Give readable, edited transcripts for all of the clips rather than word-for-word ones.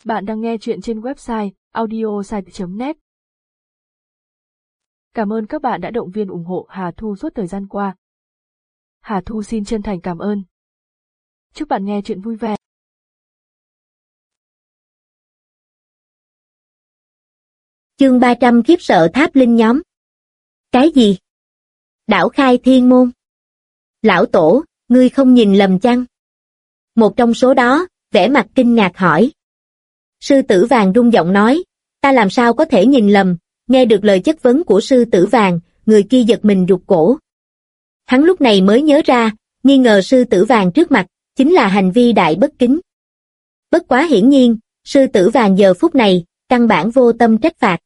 Bạn đang nghe chuyện trên website audiosite.net. Cảm ơn các bạn đã động viên ủng hộ Hà Thu suốt thời gian qua. Hà Thu xin chân thành cảm ơn. Chúc bạn nghe chuyện vui vẻ. Chương 300 khiếp sợ Tháp Linh nhóm. Cái gì? Đảo khai thiên môn. Lão tổ, ngươi không nhìn lầm chăng? Một trong số đó, vẻ mặt kinh ngạc hỏi. Sư tử vàng rung giọng nói, ta làm sao có thể nhìn lầm. Nghe được lời chất vấn của sư tử vàng, người kia giật mình rụt cổ. Hắn lúc này mới nhớ ra, nghi ngờ sư tử vàng trước mặt, chính là hành vi đại bất kính. Bất quá hiển nhiên, sư tử vàng giờ phút này, căn bản vô tâm trách phạt.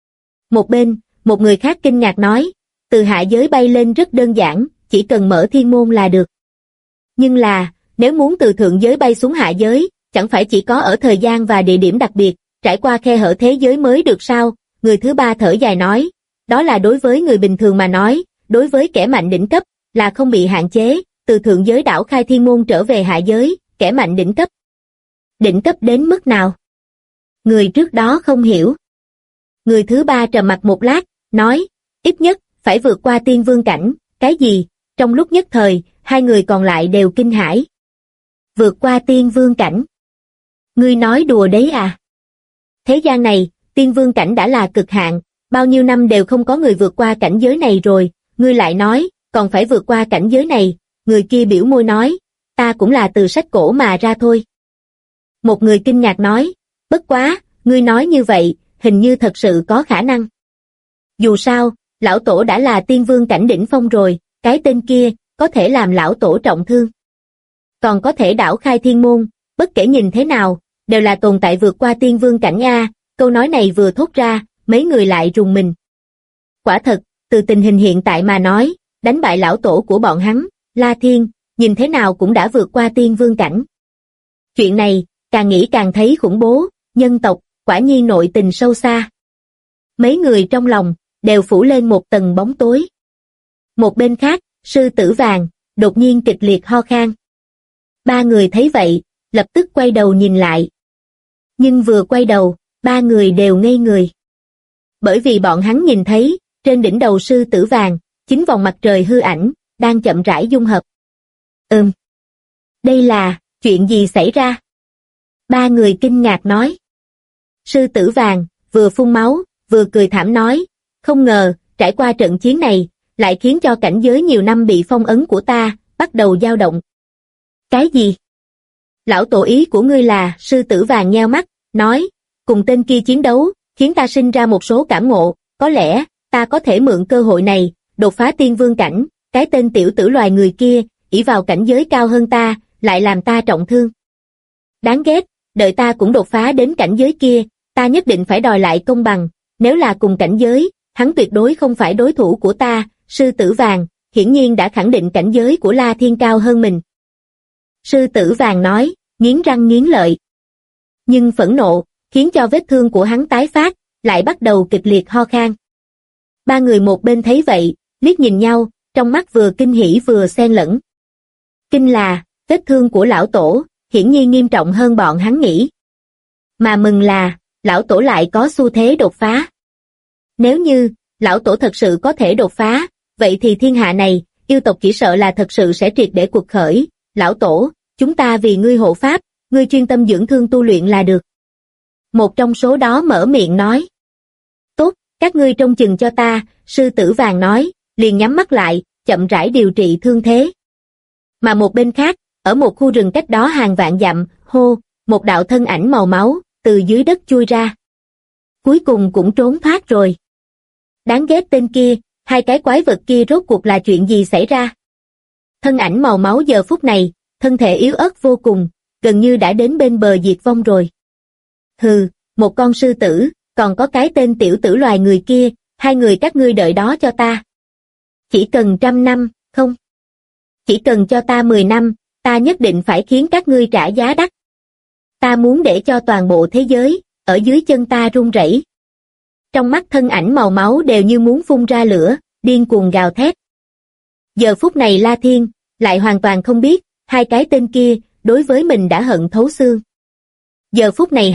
Một bên, một người khác kinh ngạc nói, từ hạ giới bay lên rất đơn giản, chỉ cần mở thiên môn là được. Nhưng là, nếu muốn từ thượng giới bay xuống hạ giới, chẳng phải chỉ có ở thời gian và địa điểm đặc biệt, trải qua khe hở thế giới mới được sao? Người thứ ba thở dài nói, đó là đối với người bình thường mà nói, đối với kẻ mạnh đỉnh cấp, là không bị hạn chế, từ thượng giới đảo khai thiên môn trở về hạ giới, kẻ mạnh đỉnh cấp. Đỉnh cấp đến mức nào? Người trước đó không hiểu. Người thứ ba trầm mặc một lát, nói, ít nhất, phải vượt qua tiên vương cảnh, cái gì? Trong lúc nhất thời, hai người còn lại đều kinh hãi. Vượt qua tiên vương cảnh. Ngươi nói đùa đấy à? Thế gian này, tiên vương cảnh đã là cực hạn, bao nhiêu năm đều không có người vượt qua cảnh giới này rồi, ngươi lại nói, còn phải vượt qua cảnh giới này, người kia biểu môi nói, ta cũng là từ sách cổ mà ra thôi. Một người kinh ngạc nói, bất quá, ngươi nói như vậy, hình như thật sự có khả năng. Dù sao, lão tổ đã là tiên vương cảnh đỉnh phong rồi, cái tên kia, có thể làm lão tổ trọng thương. Còn có thể đảo khai thiên môn, bất kể nhìn thế nào, đều là tồn tại vượt qua tiên vương cảnh a. Câu nói này vừa thốt ra, mấy người lại rùng mình. Quả thật, từ tình hình hiện tại mà nói, đánh bại lão tổ của bọn hắn, La Thiên, nhìn thế nào cũng đã vượt qua tiên vương cảnh. Chuyện này, càng nghĩ càng thấy khủng bố, nhân tộc, quả nhiên nội tình sâu xa. Mấy người trong lòng, đều phủ lên một tầng bóng tối. Một bên khác, sư tử vàng, đột nhiên kịch liệt ho khan. Ba người thấy vậy, lập tức quay đầu nhìn lại. Nhưng vừa quay đầu, ba người đều ngây người. Bởi vì bọn hắn nhìn thấy, trên đỉnh đầu sư tử vàng, 9 vòng mặt trời hư ảnh, đang chậm rãi dung hợp. Đây là, chuyện gì xảy ra? Ba người kinh ngạc nói. Sư tử vàng, vừa phun máu, vừa cười thảm nói, không ngờ, trải qua trận chiến này, lại khiến cho cảnh giới nhiều năm bị phong ấn của ta, bắt đầu dao động. Cái gì? Lão tổ ý của ngươi là, sư tử vàng nheo mắt, nói, cùng tên kia chiến đấu, khiến ta sinh ra một số cảm ngộ, có lẽ, ta có thể mượn cơ hội này, đột phá tiên vương cảnh, cái tên tiểu tử loài người kia, ỷ vào cảnh giới cao hơn ta, lại làm ta trọng thương. Đáng ghét, đợi ta cũng đột phá đến cảnh giới kia, ta nhất định phải đòi lại công bằng, nếu là cùng cảnh giới, hắn tuyệt đối không phải đối thủ của ta, sư tử vàng, hiển nhiên đã khẳng định cảnh giới của La Thiên cao hơn mình. Sư tử vàng nói, nghiến răng nghiến lợi. Nhưng phẫn nộ, khiến cho vết thương của hắn tái phát, lại bắt đầu kịch liệt ho khan. Ba người một bên thấy vậy, liếc nhìn nhau, trong mắt vừa kinh hỉ vừa xen lẫn. Kinh là, vết thương của lão tổ, hiển nhiên nghiêm trọng hơn bọn hắn nghĩ. Mà mừng là, lão tổ lại có xu thế đột phá. Nếu như, lão tổ thật sự có thể đột phá, vậy thì thiên hạ này, yêu tộc chỉ sợ là thật sự sẽ triệt để cuộc khởi. Lão tổ, chúng ta vì ngươi hộ pháp, ngươi chuyên tâm dưỡng thương tu luyện là được. Một trong số đó mở miệng nói. Tốt, các ngươi trông chừng cho ta, sư tử vàng nói, liền nhắm mắt lại, chậm rãi điều trị thương thế. Mà một bên khác, ở một khu rừng cách đó hàng vạn dặm, hô, một đạo thân ảnh màu máu, từ dưới đất chui ra. Cuối cùng cũng trốn thoát rồi. Đáng ghét tên kia, hai cái quái vật kia rốt cuộc là chuyện gì xảy ra? Thân ảnh màu máu giờ phút này, thân thể yếu ớt vô cùng, gần như đã đến bên bờ diệt vong rồi. Hừ, một con sư tử, còn có cái tên tiểu tử loài người kia, hai người các ngươi đợi đó cho ta. Chỉ cần 100 năm, không? Chỉ cần cho ta 10 năm, ta nhất định phải khiến các ngươi trả giá đắt. Ta muốn để cho toàn bộ thế giới, ở dưới chân ta run rẩy. Trong mắt thân ảnh màu máu đều như muốn phun ra lửa, điên cuồng gào thét. Giờ phút này La Thiên, lại hoàn toàn không biết, hai cái tên kia, đối với mình đã hận thấu xương. Giờ phút này hắn,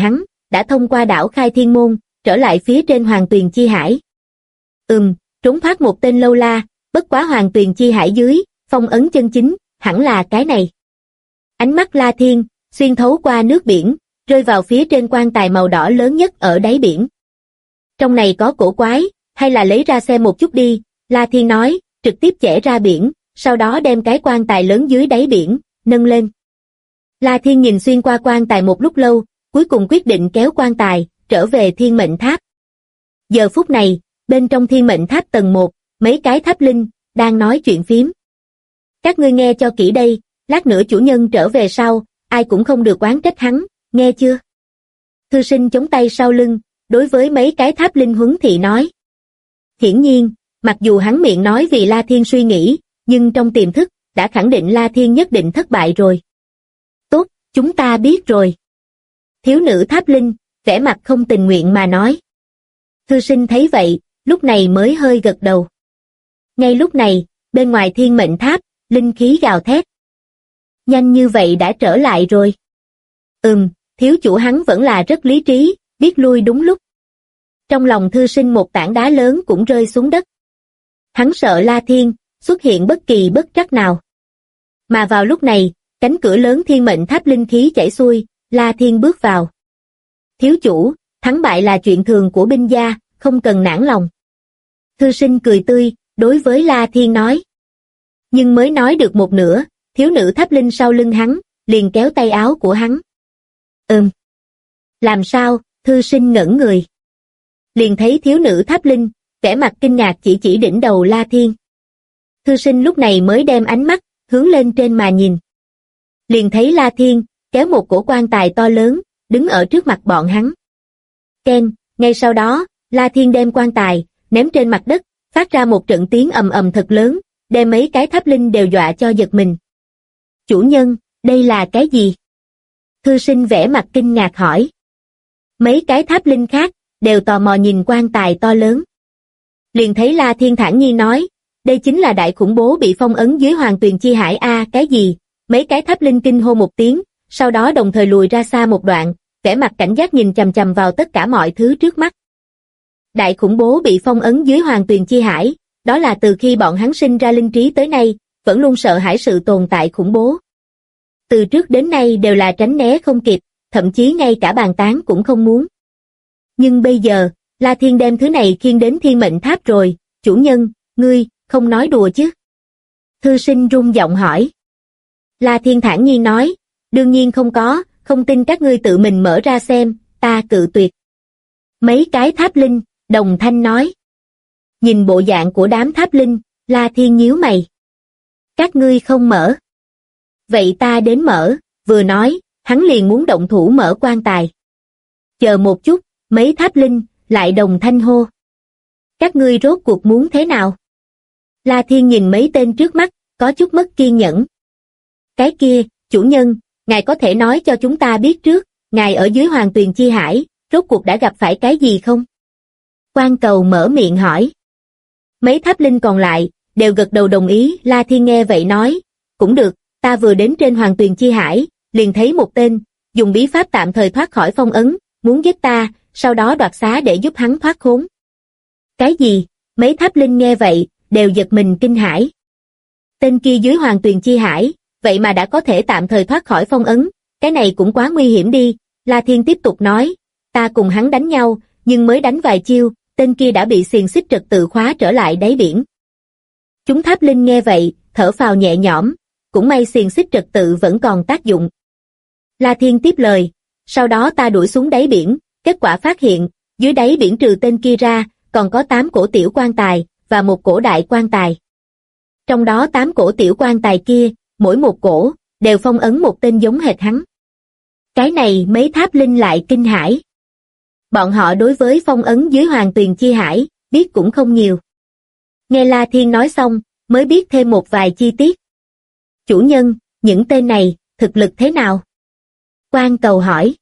đã thông qua đảo Khai Thiên Môn, trở lại phía trên Hoàng Tuyền Chi Hải. Trốn thoát một tên lâu la, bất quá Hoàng Tuyền Chi Hải dưới, phong ấn chân chính, hẳn là cái này. Ánh mắt La Thiên, xuyên thấu qua nước biển, rơi vào phía trên quan tài màu đỏ lớn nhất ở đáy biển. Trong này có cổ quái, hay là lấy ra xem một chút đi, La Thiên nói, trực tiếp chẻ ra biển, sau đó đem cái quan tài lớn dưới đáy biển, nâng lên. La Thiên nhìn xuyên qua quan tài một lúc lâu, cuối cùng quyết định kéo quan tài, trở về Thiên Mệnh Tháp. Giờ phút này, bên trong Thiên Mệnh Tháp tầng 1, mấy cái tháp linh, đang nói chuyện phím. Các ngươi nghe cho kỹ đây, lát nữa chủ nhân trở về sau, ai cũng không được oán trách hắn, nghe chưa? Thư sinh chống tay sau lưng, đối với mấy cái tháp linh huấn thị nói. Hiển nhiên, mặc dù hắn miệng nói vì La Thiên suy nghĩ, nhưng trong tiềm thức, đã khẳng định La Thiên nhất định thất bại rồi. Tốt, chúng ta biết rồi. Thiếu nữ tháp linh, vẻ mặt không tình nguyện mà nói. Thư sinh thấy vậy, lúc này mới hơi gật đầu. Ngay lúc này, bên ngoài Thiên Mệnh Tháp, linh khí gào thét. Nhanh như vậy đã trở lại rồi. Thiếu chủ hắn vẫn là rất lý trí, biết lui đúng lúc. Trong lòng thư sinh một tảng đá lớn cũng rơi xuống đất. Hắn sợ La Thiên xuất hiện bất kỳ bất trắc nào. Mà vào lúc này, cánh cửa lớn Thiên Mệnh Tháp linh khí chảy xuôi, La Thiên bước vào. Thiếu chủ, thắng bại là chuyện thường của binh gia, không cần nản lòng. Thư sinh cười tươi, đối với La Thiên nói. Nhưng mới nói được một nửa, thiếu nữ tháp linh sau lưng hắn, liền kéo tay áo của hắn. Làm sao, thư sinh ngẩn người. Liền thấy thiếu nữ tháp linh, vẻ mặt kinh ngạc chỉ đỉnh đầu La Thiên. Thư sinh lúc này mới đem ánh mắt, hướng lên trên mà nhìn. Liền thấy La Thiên, kéo một cổ quan tài to lớn, đứng ở trước mặt bọn hắn. Ken, ngay sau đó, La Thiên đem quan tài, ném trên mặt đất, phát ra một trận tiếng ầm ầm thật lớn, đem mấy cái tháp linh đều dọa cho giật mình. Chủ nhân, đây là cái gì? Thư sinh vẻ mặt kinh ngạc hỏi. Mấy cái tháp linh khác, đều tò mò nhìn quan tài to lớn. Liền thấy La Thiên thản nhiên nói, đây chính là đại khủng bố bị phong ấn dưới Hoàng Tuyền Chi Hải a. Cái gì? Mấy cái tháp linh kinh hô một tiếng, sau đó đồng thời lùi ra xa một đoạn, vẻ mặt cảnh giác nhìn chằm chằm vào tất cả mọi thứ trước mắt. Đại khủng bố bị phong ấn dưới Hoàng Tuyền Chi Hải, đó là từ khi bọn hắn sinh ra linh trí tới nay, vẫn luôn sợ hãi sự tồn tại khủng bố. Từ trước đến nay đều là tránh né không kịp, thậm chí ngay cả bàn tán cũng không muốn. Nhưng bây giờ, La Thiên đem thứ này khiêng đến Thiên Mệnh Tháp rồi, chủ nhân, ngươi, không nói đùa chứ? Thư sinh run giọng hỏi. La Thiên thản nhiên nói, đương nhiên không có, không tin các ngươi tự mình mở ra xem, ta cự tuyệt. Mấy cái tháp linh, đồng thanh nói. Nhìn bộ dạng của đám tháp linh, La Thiên nhíu mày. Các ngươi không mở. Vậy ta đến mở, vừa nói, hắn liền muốn động thủ mở quan tài. Chờ một chút, mấy tháp linh, lại đồng thanh hô. Các ngươi rốt cuộc muốn thế nào? La Thiên nhìn mấy tên trước mắt, có chút mất kiên nhẫn. Cái kia, chủ nhân, ngài có thể nói cho chúng ta biết trước, ngài ở dưới Hoàng Tuyền Chi Hải, rốt cuộc đã gặp phải cái gì không? Quan Cầu mở miệng hỏi. Mấy tháp linh còn lại, đều gật đầu đồng ý. La Thiên nghe vậy nói, cũng được, ta vừa đến trên Hoàng Tuyền Chi Hải, liền thấy một tên, dùng bí pháp tạm thời thoát khỏi phong ấn, muốn giết ta, sau đó đoạt xá để giúp hắn thoát khốn. Cái gì? Mấy tháp linh nghe vậy, đều giật mình kinh hãi. Tên kia dưới Hoàng Tuyền Chi Hải, vậy mà đã có thể tạm thời thoát khỏi phong ấn, cái này cũng quá nguy hiểm đi. La Thiên tiếp tục nói, ta cùng hắn đánh nhau, nhưng mới đánh vài chiêu, tên kia đã bị xiềng xích trật tự khóa trở lại đáy biển. Chúng tháp linh nghe vậy, thở phào nhẹ nhõm, cũng may xiềng xích trật tự vẫn còn tác dụng. La Thiên tiếp lời, sau đó ta đuổi xuống đáy biển, kết quả phát hiện, dưới đáy biển trừ tên kia ra, còn có 8 cổ tiểu quan tài, và một cổ đại quan tài. Trong đó 8 cổ tiểu quan tài kia, mỗi một cổ, đều phong ấn một tên giống hệt hắn. Cái này mấy tháp linh lại kinh hãi. Bọn họ đối với phong ấn dưới Hoàng Tuyền Chi Hải, biết cũng không nhiều. Nghe La Thiên nói xong, mới biết thêm một vài chi tiết. Chủ nhân, những tên này, thực lực thế nào? Quan Cầu hỏi.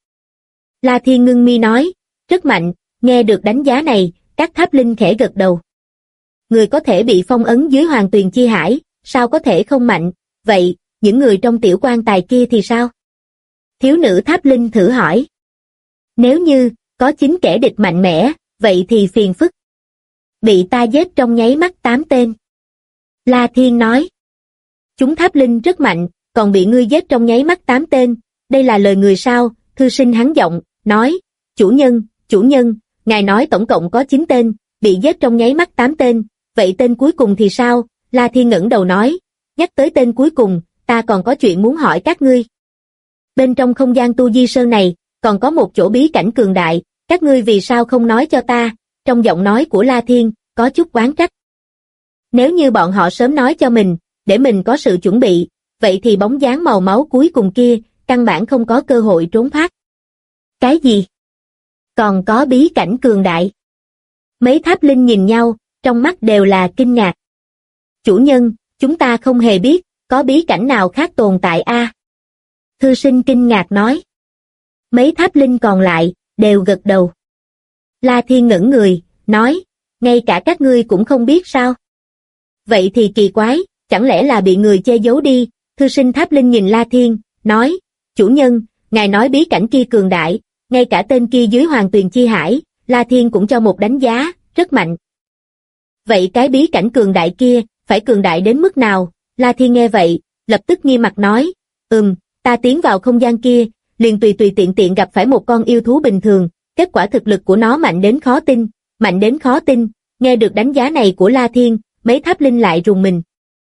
La Thiên ngưng mi nói, rất mạnh, nghe được đánh giá này, các tháp linh khẽ gật đầu. Người có thể bị phong ấn dưới Hoàng Tuyền Chi Hải, sao có thể không mạnh, vậy, những người trong tiểu quan tài kia thì sao? Thiếu nữ tháp linh thử hỏi. Nếu như có chính kẻ địch mạnh mẽ, vậy thì phiền phức. Bị ta giết trong nháy mắt 8 tên. La Thiên nói. Chúng tháp linh rất mạnh, còn bị ngươi giết trong nháy mắt 8 tên, đây là lời người sao? Thư sinh hắn giọng, nói, chủ nhân, ngài nói tổng cộng có 9 tên, bị giết trong nháy mắt 8 tên, vậy tên cuối cùng thì sao? La Thiên ngẩng đầu nói, nhắc tới tên cuối cùng, ta còn có chuyện muốn hỏi các ngươi. Bên trong không gian tu di sơn này, còn có một chỗ bí cảnh cường đại, các ngươi vì sao không nói cho ta? Trong giọng nói của La Thiên, có chút oán trách. Nếu như bọn họ sớm nói cho mình, để mình có sự chuẩn bị, vậy thì bóng dáng màu máu cuối cùng kia, căn bản không có cơ hội trốn thoát. Cái gì? Còn có bí cảnh cường đại? Mấy tháp linh nhìn nhau, trong mắt đều là kinh ngạc. Chủ nhân, chúng ta không hề biết, có bí cảnh nào khác tồn tại a? Thư sinh kinh ngạc nói. Mấy tháp linh còn lại, đều gật đầu. La Thiên ngẩng người, nói, ngay cả các ngươi cũng không biết sao? Vậy thì kỳ quái, chẳng lẽ là bị người che giấu đi? Thư sinh tháp linh nhìn La Thiên, nói, chủ nhân, ngài nói bí cảnh kia cường đại, ngay cả tên kia dưới Hoàng Tuyền Chi Hải, La Thiên cũng cho một đánh giá, rất mạnh. Vậy cái bí cảnh cường đại kia, phải cường đại đến mức nào? La Thiên nghe vậy, lập tức nghiêm mặt nói, ta tiến vào không gian kia, liền tùy tiện gặp phải một con yêu thú bình thường, kết quả thực lực của nó mạnh đến khó tin, nghe được đánh giá này của La Thiên, mấy tháp linh lại rùng mình.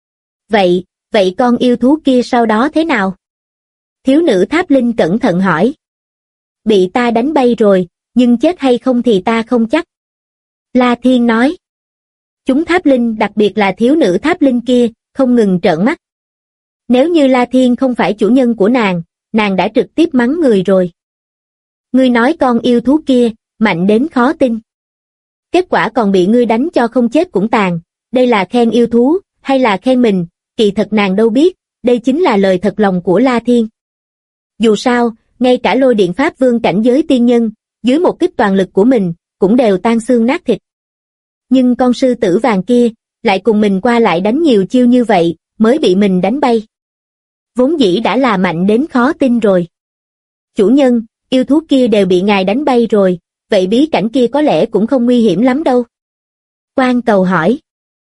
Vậy con yêu thú kia sau đó thế nào? Thiếu nữ tháp linh cẩn thận hỏi. Bị ta đánh bay rồi, nhưng chết hay không thì ta không chắc. La Thiên nói. Chúng tháp linh, đặc biệt là thiếu nữ tháp linh kia, không ngừng trợn mắt. Nếu như La Thiên không phải chủ nhân của nàng đã trực tiếp mắng người rồi. Ngươi nói con yêu thú kia, mạnh đến khó tin. Kết quả còn bị ngươi đánh cho không chết cũng tàn, đây là khen yêu thú, hay là khen mình, kỳ thật nàng đâu biết, đây chính là lời thật lòng của La Thiên. Dù sao, ngay cả lôi điện pháp vương cảnh giới tiên nhân, dưới một kích toàn lực của mình, cũng đều tan xương nát thịt. Nhưng con sư tử vàng kia, lại cùng mình qua lại đánh nhiều chiêu như vậy, mới bị mình đánh bay. Vốn dĩ đã là mạnh đến khó tin rồi. Chủ nhân, yêu thú kia đều bị ngài đánh bay rồi, vậy bí cảnh kia có lẽ cũng không nguy hiểm lắm đâu. Quan Cầu hỏi.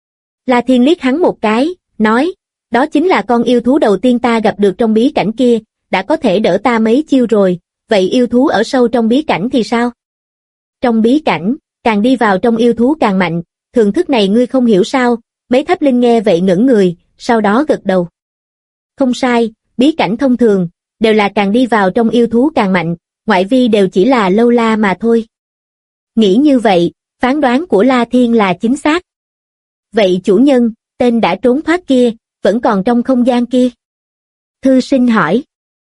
La Thiên liếc hắn một cái, nói, đó chính là con yêu thú đầu tiên ta gặp được trong bí cảnh kia, đã có thể đỡ ta mấy chiêu rồi, vậy yêu thú ở sâu trong bí cảnh thì sao? Trong bí cảnh, càng đi vào trong yêu thú càng mạnh, thường thức này ngươi không hiểu sao? Mấy tháp linh nghe vậy ngẩn người, sau đó gật đầu. Không sai, bí cảnh thông thường, đều là càng đi vào trong yêu thú càng mạnh, ngoại vi đều chỉ là lâu la mà thôi. Nghĩ như vậy, phán đoán của La Thiên là chính xác. Vậy chủ nhân, tên đã trốn thoát kia, vẫn còn trong không gian kia? Thư sinh hỏi.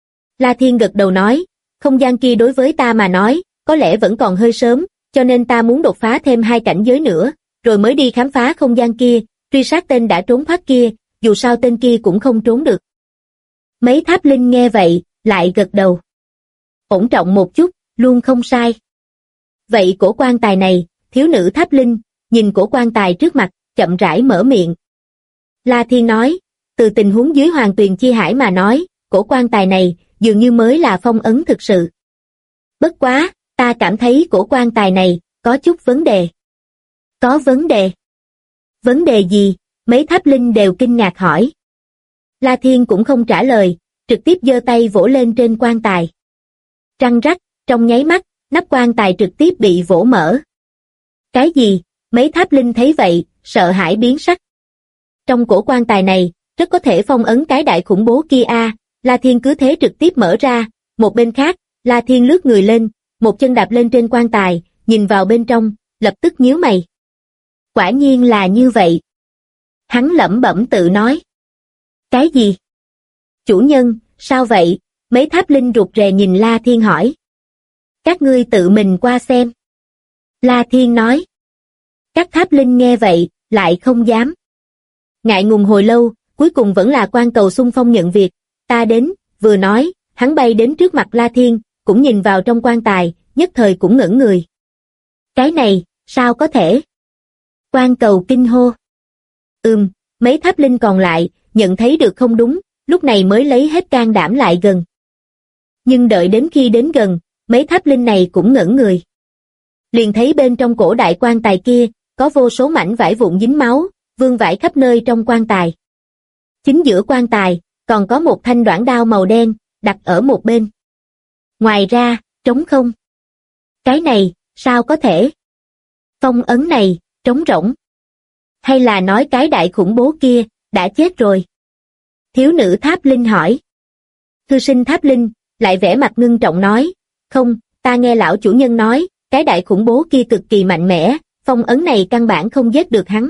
La Thiên gật đầu nói, không gian kia đối với ta mà nói, có lẽ vẫn còn hơi sớm, cho nên ta muốn đột phá thêm 2 cảnh giới nữa, rồi mới đi khám phá không gian kia, truy sát tên đã trốn thoát kia, dù sao tên kia cũng không trốn được. Mấy tháp linh nghe vậy, lại gật đầu. Ổn trọng một chút, luôn không sai. Vậy cổ quan tài này, thiếu nữ tháp linh, nhìn cổ quan tài trước mặt, chậm rãi mở miệng. La Thiên nói, từ tình huống dưới Hoàng Tuyền Chi Hải mà nói, cổ quan tài này, dường như mới là phong ấn thực sự. Bất quá, ta cảm thấy cổ quan tài này, có chút vấn đề. Có vấn đề? Vấn đề gì? Mấy tháp linh đều kinh ngạc hỏi. La Thiên cũng không trả lời, trực tiếp giơ tay vỗ lên trên quan tài. Răng rắc, trong nháy mắt, nắp quan tài trực tiếp bị vỗ mở. Cái gì? Mấy tháp linh thấy vậy, sợ hãi biến sắc. Trong cổ quan tài này, rất có thể phong ấn cái đại khủng bố kia a. La Thiên cứ thế trực tiếp mở ra, một bên khác, La Thiên lướt người lên, một chân đạp lên trên quan tài, nhìn vào bên trong, lập tức nhíu mày. Quả nhiên là như vậy. Hắn lẩm bẩm tự nói. Cái gì? Chủ nhân, sao vậy? Mấy tháp linh rụt rè nhìn La Thiên hỏi. Các ngươi tự mình qua xem. La Thiên nói. Các tháp linh nghe vậy, lại không dám. Ngại ngùng hồi lâu, cuối cùng vẫn là Quan Cầu xung phong nhận việc. Ta đến, vừa nói, hắn bay đến trước mặt La Thiên, cũng nhìn vào trong quan tài, nhất thời cũng ngẩn người. Cái này, sao có thể? Quan Cầu kinh hô. Mấy tháp linh còn lại, nhận thấy được không đúng, lúc này mới lấy hết can đảm lại gần. Nhưng đợi đến khi đến gần, mấy tháp linh này cũng ngẩn người. Liền thấy bên trong cổ đại quan tài kia, có vô số mảnh vải vụn dính máu, vương vãi khắp nơi trong quan tài. Chính giữa quan tài, còn có một thanh đoản đao màu đen, đặt ở một bên. Ngoài ra, trống không. Cái này, sao có thể? Phong ấn này, trống rỗng. Hay là nói cái đại khủng bố kia, đã chết rồi? Thiếu nữ tháp linh hỏi. Thư sinh tháp linh, lại vẻ mặt ngưng trọng nói, không, ta nghe lão chủ nhân nói, cái đại khủng bố kia cực kỳ mạnh mẽ, phong ấn này căn bản không giết được hắn.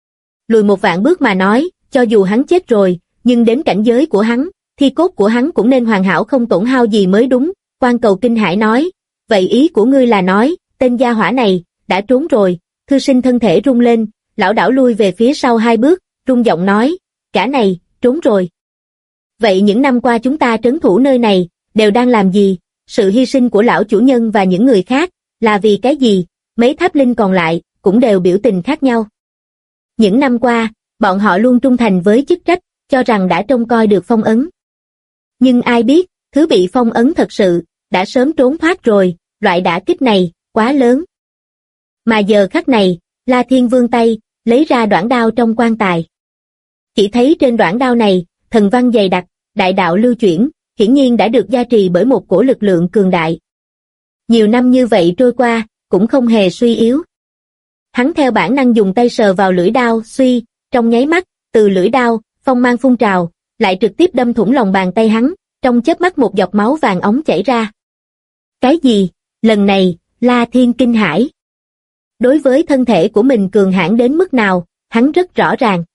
Lùi một vạn bước mà nói, cho dù hắn chết rồi, nhưng đến cảnh giới của hắn, thi cốt của hắn cũng nên hoàn hảo không tổn hao gì mới đúng. Quan Cầu kinh hãi nói, vậy ý của ngươi là nói, tên gia hỏa này, đã trốn rồi. Thư sinh thân thể rung lên, lảo đảo lui về phía sau 2 bước, rung giọng nói, cả này, trốn rồi. Vậy những năm qua chúng ta trấn thủ nơi này, đều đang làm gì? Sự hy sinh của lão chủ nhân và những người khác, là vì cái gì? Mấy tháp linh còn lại, cũng đều biểu tình khác nhau. Những năm qua, bọn họ luôn trung thành với chức trách, cho rằng đã trông coi được phong ấn. Nhưng ai biết, thứ bị phong ấn thật sự, đã sớm trốn thoát rồi, loại đả kích này, quá lớn. Mà giờ khắc này, La Thiên vươn tay, lấy ra đoản đao trong quan tài. Chỉ thấy trên đoản đao này, thần văn dày đặc, đại đạo lưu chuyển, hiển nhiên đã được gia trì bởi một cổ lực lượng cường đại. Nhiều năm như vậy trôi qua, cũng không hề suy yếu. Hắn theo bản năng dùng tay sờ vào lưỡi đao, suy, trong nháy mắt, từ lưỡi đao, phong mang phun trào, lại trực tiếp đâm thủng lòng bàn tay hắn, trong chớp mắt một giọt máu vàng óng chảy ra. Cái gì? Lần này, La Thiên kinh hãi. Đối với thân thể của mình cường hãn đến mức nào, hắn rất rõ ràng.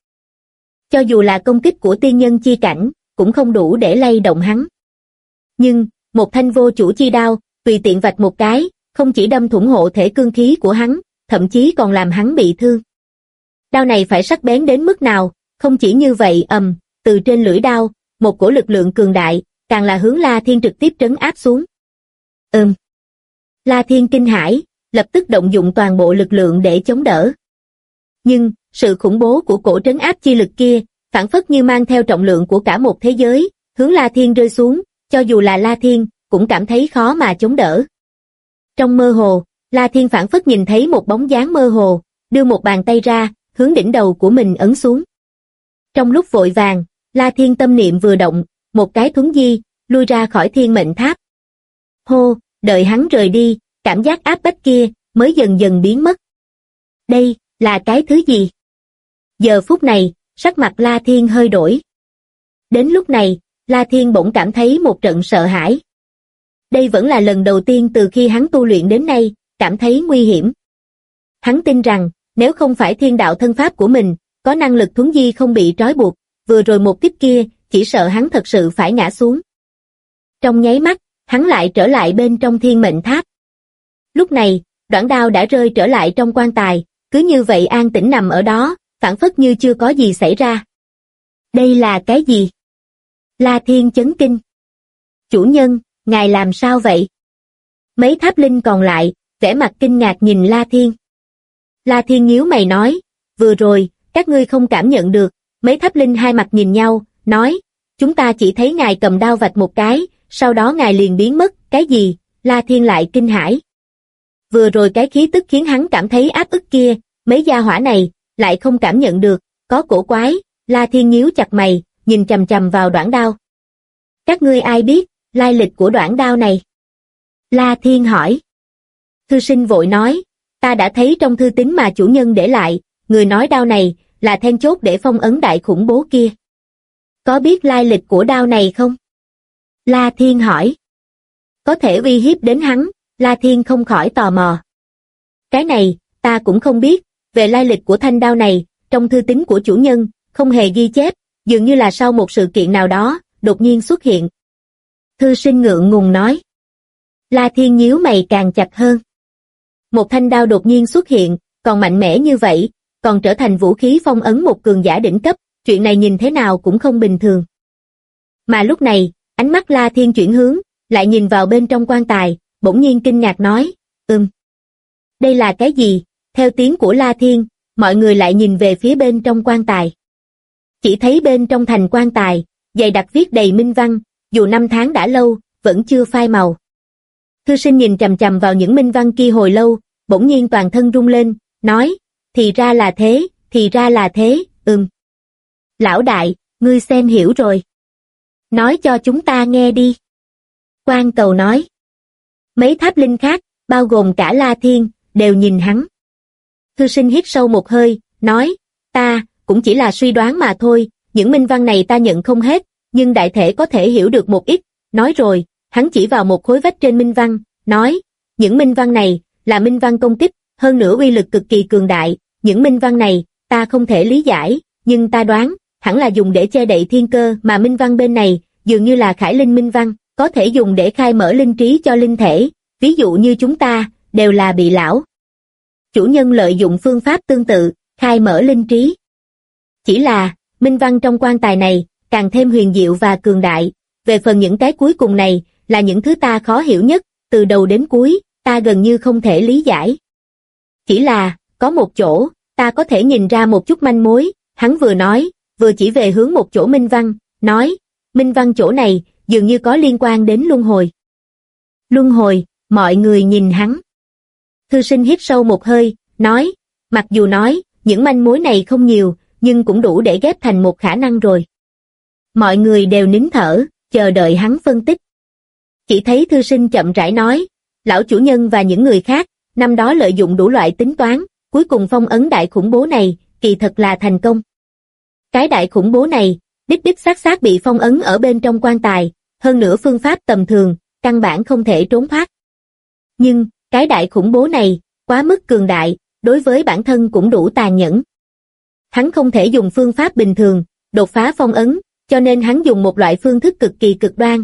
Cho dù là công kích của tiên nhân chi cảnh, cũng không đủ để lay động hắn. Nhưng, một thanh vô chủ chi đao, tùy tiện vạch một cái, không chỉ đâm thủng hộ thể cương khí của hắn, thậm chí còn làm hắn bị thương. Đao này phải sắc bén đến mức nào, không chỉ như vậy từ trên lưỡi đao, một cổ lực lượng cường đại, càng là hướng La Thiên trực tiếp trấn áp xuống. La Thiên kinh hãi, lập tức động dụng toàn bộ lực lượng để chống đỡ. Nhưng, sự khủng bố của cổ trấn áp chi lực kia, phảng phất như mang theo trọng lượng của cả một thế giới, hướng La Thiên rơi xuống, cho dù là La Thiên, cũng cảm thấy khó mà chống đỡ. Trong mơ hồ, La Thiên phảng phất nhìn thấy một bóng dáng mơ hồ, đưa một bàn tay ra, hướng đỉnh đầu của mình ấn xuống. Trong lúc vội vàng, La Thiên tâm niệm vừa động, một cái thuấn di, lui ra khỏi thiên mệnh tháp. Hô, đợi hắn rời đi, cảm giác áp bách kia, mới dần dần biến mất. Đây, là cái thứ gì? Giờ phút này, sắc mặt La Thiên hơi đổi. Đến lúc này, La Thiên bỗng cảm thấy một trận sợ hãi. Đây vẫn là lần đầu tiên từ khi hắn tu luyện đến nay, cảm thấy nguy hiểm. Hắn tin rằng, nếu không phải thiên đạo thân pháp của mình, có năng lực thuấn di không bị trói buộc, vừa rồi một tiếp kia, chỉ sợ hắn thật sự phải ngã xuống. Trong nháy mắt, hắn lại trở lại bên trong thiên mệnh tháp. Lúc này, đoản đao đã rơi trở lại trong quan tài, cứ như vậy an tĩnh nằm ở đó, phảng phất như chưa có gì xảy ra. Đây là cái gì? La Thiên chấn kinh. Chủ nhân, ngài làm sao vậy? Mấy tháp linh còn lại, vẻ mặt kinh ngạc nhìn La Thiên. La Thiên nhíu mày nói, vừa rồi, các ngươi không cảm nhận được. Mấy tháp linh hai mặt nhìn nhau, nói, chúng ta chỉ thấy ngài cầm đao vạch một cái, sau đó ngài liền biến mất. Cái gì? La Thiên lại kinh hãi. Vừa rồi cái khí tức khiến hắn cảm thấy áp ức kia, mấy gia hỏa này, lại không cảm nhận được, có cổ quái. La Thiên nhíu chặt mày, nhìn chằm chằm vào đoản đao. Các ngươi ai biết, lai lịch của đoản đao này? La Thiên hỏi. Thư sinh vội nói, ta đã thấy trong thư tín mà chủ nhân để lại, người nói đao này, là then chốt để phong ấn đại khủng bố kia. Có biết lai lịch của đao này không? La Thiên hỏi. Có thể uy hiếp đến hắn, La Thiên không khỏi tò mò. Cái này, ta cũng không biết, về lai lịch của thanh đao này, trong thư tín của chủ nhân, không hề ghi chép, dường như là sau một sự kiện nào đó, đột nhiên xuất hiện. Thư sinh ngượng ngùng nói. La Thiên nhíu mày càng chặt hơn. Một thanh đao đột nhiên xuất hiện, còn mạnh mẽ như vậy, còn trở thành vũ khí phong ấn một cường giả đỉnh cấp, chuyện này nhìn thế nào cũng không bình thường. Mà lúc này, ánh mắt La Thiên chuyển hướng, lại nhìn vào bên trong quan tài, bỗng nhiên kinh ngạc nói, đây là cái gì? Theo tiếng của La Thiên, mọi người lại nhìn về phía bên trong quan tài. Chỉ thấy bên trong thành quan tài, dày đặc viết đầy minh văn, dù năm tháng đã lâu, vẫn chưa phai màu. Thư sinh nhìn chằm chằm vào những minh văn kia hồi lâu, bỗng nhiên toàn thân rung lên, nói, thì ra là thế, thì ra là thế, Lão đại, ngươi xem hiểu rồi. Nói cho chúng ta nghe đi. Quan Cầu nói. Mấy tháp linh khác, bao gồm cả La Thiên, đều nhìn hắn. Thư sinh hít sâu một hơi, nói, ta, cũng chỉ là suy đoán mà thôi, những minh văn này ta nhận không hết, nhưng đại thể có thể hiểu được một ít. Nói rồi, hắn chỉ vào một khối vách trên minh văn, nói, những minh văn này, là minh văn công kích, hơn nữa uy lực cực kỳ cường đại, những minh văn này, ta không thể lý giải, nhưng ta đoán, hẳn là dùng để che đậy thiên cơ mà minh văn bên này, dường như là khải linh minh văn, có thể dùng để khai mở linh trí cho linh thể, ví dụ như chúng ta, đều là bị lão chủ nhân lợi dụng phương pháp tương tự, khai mở linh trí. Chỉ là, minh văn trong quan tài này, càng thêm huyền diệu và cường đại, về phần những cái cuối cùng này, là những thứ ta khó hiểu nhất, từ đầu đến cuối, ta gần như không thể lý giải. Chỉ là, có một chỗ, ta có thể nhìn ra một chút manh mối, hắn vừa nói, vừa chỉ về hướng một chỗ minh văn, nói, minh văn chỗ này, dường như có liên quan đến luân hồi. Luân hồi, mọi người nhìn hắn. Thư sinh hít sâu một hơi, nói, mặc dù nói, những manh mối này không nhiều, nhưng cũng đủ để ghép thành một khả năng rồi. Mọi người đều nín thở, chờ đợi hắn phân tích. Chỉ thấy thư sinh chậm rãi nói, lão chủ nhân và những người khác, năm đó lợi dụng đủ loại tính toán, cuối cùng phong ấn đại khủng bố này, kỳ thật là thành công. Cái đại khủng bố này, đích đích xác bị phong ấn ở bên trong quan tài, hơn nữa phương pháp tầm thường, căn bản không thể trốn thoát. Nhưng, cái đại khủng bố này, quá mức cường đại, đối với bản thân cũng đủ tàn nhẫn. Hắn không thể dùng phương pháp bình thường, đột phá phong ấn, cho nên hắn dùng một loại phương thức cực kỳ cực đoan.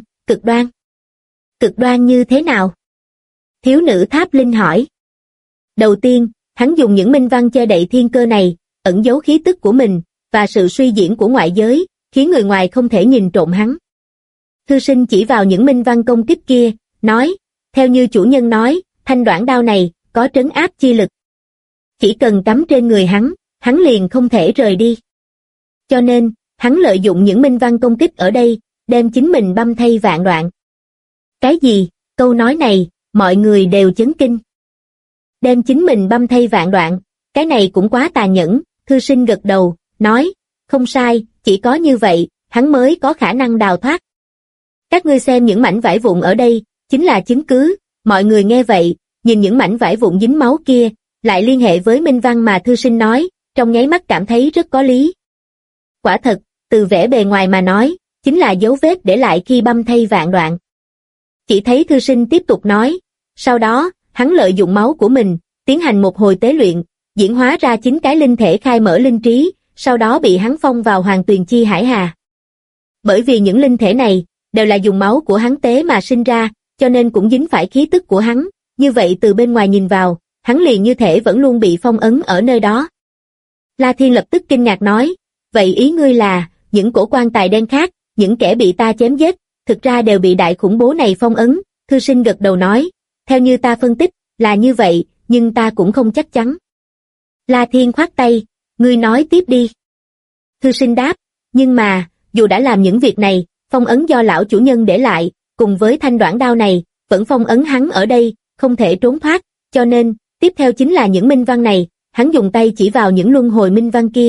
Cực đoan như thế nào? Thiếu nữ tháp linh hỏi. Đầu tiên, hắn dùng những minh văn che đậy thiên cơ này, ẩn giấu khí tức của mình, và sự suy diễn của ngoại giới, khiến người ngoài không thể nhìn trộm hắn. Thư sinh chỉ vào những minh văn công kích kia, nói, theo như chủ nhân nói, thanh đoản đao này, có trấn áp chi lực. Chỉ cần cắm trên người hắn liền không thể rời đi. Cho nên, hắn lợi dụng những minh văn công kích ở đây, đem chính mình băm thay vạn đoạn. Cái gì? Câu nói này, mọi người đều chấn kinh. Đem chính mình băm thay vạn đoạn, cái này cũng quá tàn nhẫn, thư sinh gật đầu, nói, không sai, chỉ có như vậy, hắn mới có khả năng đào thoát. Các ngươi xem những mảnh vải vụn ở đây, chính là chứng cứ, mọi người nghe vậy, nhìn những mảnh vải vụn dính máu kia, lại liên hệ với minh văn mà thư sinh nói, trong nháy mắt cảm thấy rất có lý. Quả thật, từ vẻ bề ngoài mà nói, chính là dấu vết để lại khi băm thay vạn đoạn. Chỉ thấy thư sinh tiếp tục nói, sau đó, hắn lợi dụng máu của mình, tiến hành một hồi tế luyện, diễn hóa ra chính cái linh thể khai mở linh trí, sau đó bị hắn phong vào hoàng tuyền chi hải hà. Bởi vì những linh thể này, đều là dùng máu của hắn tế mà sinh ra, cho nên cũng dính phải khí tức của hắn, như vậy từ bên ngoài nhìn vào, hắn liền như thể vẫn luôn bị phong ấn ở nơi đó. La Thiên lập tức kinh ngạc nói, vậy ý ngươi là, những cổ quan tài đen khác, những kẻ bị ta chém giết, thực ra đều bị đại khủng bố này phong ấn, thư sinh gật đầu nói, theo như ta phân tích, là như vậy, nhưng ta cũng không chắc chắn. La Thiên khoát tay, ngươi nói tiếp đi. Thư sinh đáp, nhưng mà, dù đã làm những việc này, phong ấn do lão chủ nhân để lại, cùng với thanh đoản đao này, vẫn phong ấn hắn ở đây, không thể trốn thoát, cho nên, tiếp theo chính là những minh văn này, hắn dùng tay chỉ vào những luân hồi minh văn kia.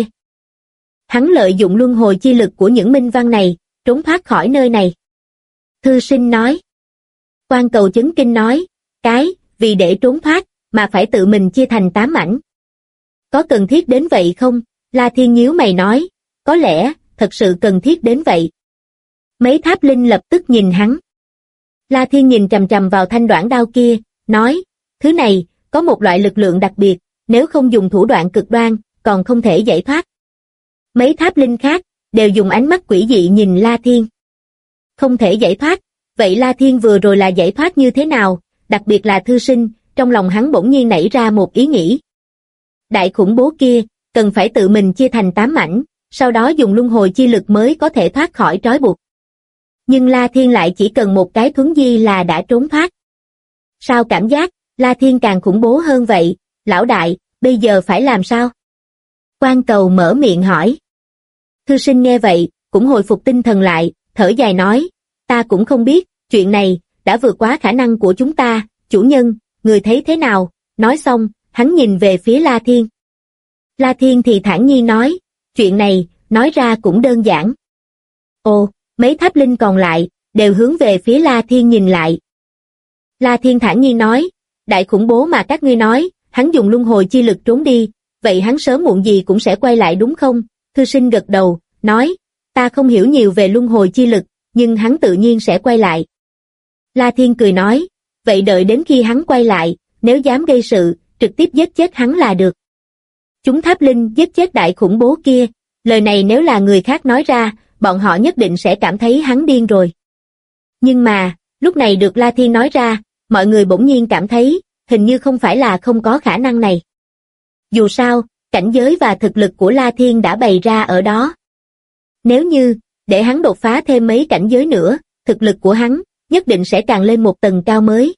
Hắn lợi dụng luân hồi chi lực của những minh văn này, trốn thoát khỏi nơi này. Thư sinh nói. Quan Cầu chấn kinh nói, vì để trốn thoát, mà phải tự mình chia thành 8 mảnh. Có cần thiết đến vậy không? La Thiên nhíu mày nói, có lẽ, thật sự cần thiết đến vậy. Mấy tháp linh lập tức nhìn hắn. La Thiên nhìn chằm chằm vào thanh đoản đao kia, nói, thứ này, có một loại lực lượng đặc biệt, nếu không dùng thủ đoạn cực đoan, còn không thể giải thoát. Mấy tháp linh khác, đều dùng ánh mắt quỷ dị nhìn La Thiên. Không thể giải thoát, vậy La Thiên vừa rồi là giải thoát như thế nào, đặc biệt là thư sinh, trong lòng hắn bỗng nhiên nảy ra một ý nghĩ. Đại khủng bố kia, cần phải tự mình chia thành 8 mảnh, sau đó dùng luân hồi chi lực mới có thể thoát khỏi trói buộc. Nhưng La Thiên lại chỉ cần một cái thuấn di là đã trốn thoát. Sao cảm giác, La Thiên càng khủng bố hơn vậy, lão đại, bây giờ phải làm sao? Quan Cầu mở miệng hỏi. Thư sinh nghe vậy, cũng hồi phục tinh thần lại, thở dài nói, ta cũng không biết, chuyện này, đã vượt quá khả năng của chúng ta, chủ nhân, người thấy thế nào? Nói xong, hắn nhìn về phía La Thiên. La Thiên thì thản nhiên nói, chuyện này, nói ra cũng đơn giản. Ồ, mấy tháp linh còn lại, đều hướng về phía La Thiên nhìn lại. La Thiên thản nhiên nói, đại khủng bố mà các ngươi nói, hắn dùng luân hồi chi lực trốn đi, vậy hắn sớm muộn gì cũng sẽ quay lại đúng không? Thư sinh gật đầu, nói, ta không hiểu nhiều về luân hồi chi lực, nhưng hắn tự nhiên sẽ quay lại. La Thiên cười nói, vậy đợi đến khi hắn quay lại, nếu dám gây sự, trực tiếp giết chết hắn là được. Chúng tháp linh giết chết đại khủng bố kia, lời này nếu là người khác nói ra, bọn họ nhất định sẽ cảm thấy hắn điên rồi. Nhưng mà, lúc này được La Thiên nói ra, mọi người bỗng nhiên cảm thấy, hình như không phải là không có khả năng này. Dù sao, cảnh giới và thực lực của La Thiên đã bày ra ở đó. Nếu như, để hắn đột phá thêm mấy cảnh giới nữa, thực lực của hắn, nhất định sẽ càng lên một tầng cao mới.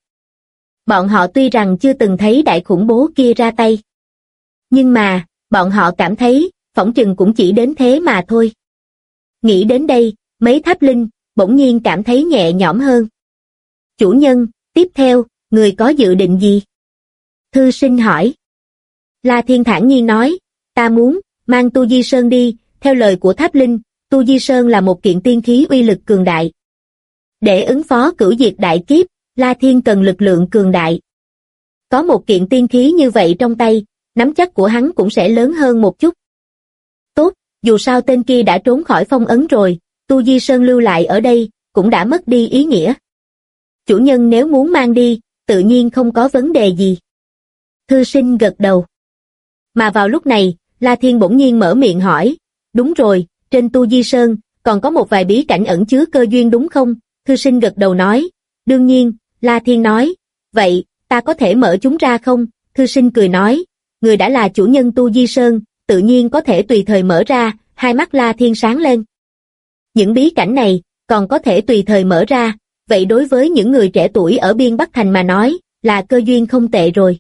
Bọn họ tuy rằng chưa từng thấy đại khủng bố kia ra tay. Nhưng mà, bọn họ cảm thấy, phỏng chừng cũng chỉ đến thế mà thôi. Nghĩ đến đây, mấy tháp linh, bỗng nhiên cảm thấy nhẹ nhõm hơn. Chủ nhân, tiếp theo, người có dự định gì? Thư sinh hỏi. La Thiên thản nhiên nói, ta muốn, mang Tu Di Sơn đi, theo lời của tháp linh, Tu Di Sơn là một kiện tiên khí uy lực cường đại. Để ứng phó cửu diệt đại kiếp, La Thiên cần lực lượng cường đại. Có một kiện tiên khí như vậy trong tay, nắm chắc của hắn cũng sẽ lớn hơn một chút. Tốt, dù sao tên kia đã trốn khỏi phong ấn rồi, Tu Di Sơn lưu lại ở đây, cũng đã mất đi ý nghĩa. Chủ nhân nếu muốn mang đi, tự nhiên không có vấn đề gì. Thư sinh gật đầu. Mà vào lúc này, La Thiên bỗng nhiên mở miệng hỏi, đúng rồi, trên Tu Di Sơn, còn có một vài bí cảnh ẩn chứa cơ duyên đúng không? Thư sinh gật đầu nói, đương nhiên, La Thiên nói, vậy, ta có thể mở chúng ra không? Thư sinh cười nói, người đã là chủ nhân Tu Di Sơn, tự nhiên có thể tùy thời mở ra, hai mắt La Thiên sáng lên. Những bí cảnh này, còn có thể tùy thời mở ra, vậy đối với những người trẻ tuổi ở Biên Bắc Thành mà nói, là cơ duyên không tệ rồi.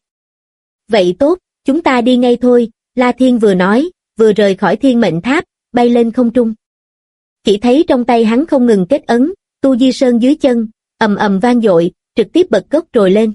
Vậy tốt, chúng ta đi ngay thôi, La Thiên vừa nói, vừa rời khỏi Thiên Mệnh Tháp, bay lên không trung. Chỉ thấy trong tay hắn không ngừng kết ấn, Tu Di Sơn dưới chân, ầm ầm vang dội, trực tiếp bật gốc trồi lên.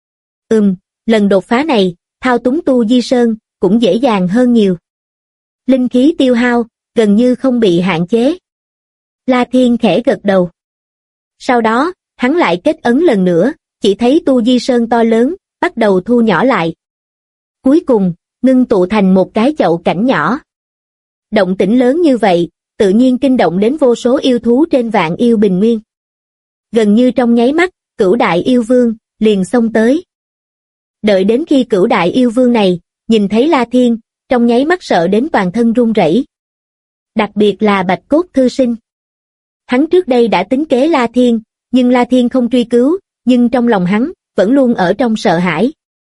Lần đột phá này, thao túng Tu Di Sơn, cũng dễ dàng hơn nhiều. Linh khí tiêu hao, gần như không bị hạn chế. La Thiên khẽ gật đầu. Sau đó, hắn lại kết ấn lần nữa, chỉ thấy Tu Di Sơn to lớn, bắt đầu thu nhỏ lại. Cuối cùng, ngưng tụ thành một cái chậu cảnh nhỏ. Động tĩnh lớn như vậy, tự nhiên kinh động đến vô số yêu thú trên Vạn Yêu Bình Nguyên. Gần như trong nháy mắt, Cửu Đại Yêu Vương liền xông tới. Đợi đến khi Cửu Đại Yêu Vương này nhìn thấy La Thiên, trong nháy mắt sợ đến toàn thân run rẩy. Đặc biệt là Bạch Cốt thư sinh. Hắn trước đây đã tính kế La Thiên, nhưng La Thiên không truy cứu, nhưng trong lòng hắn vẫn luôn ở trong sợ hãi.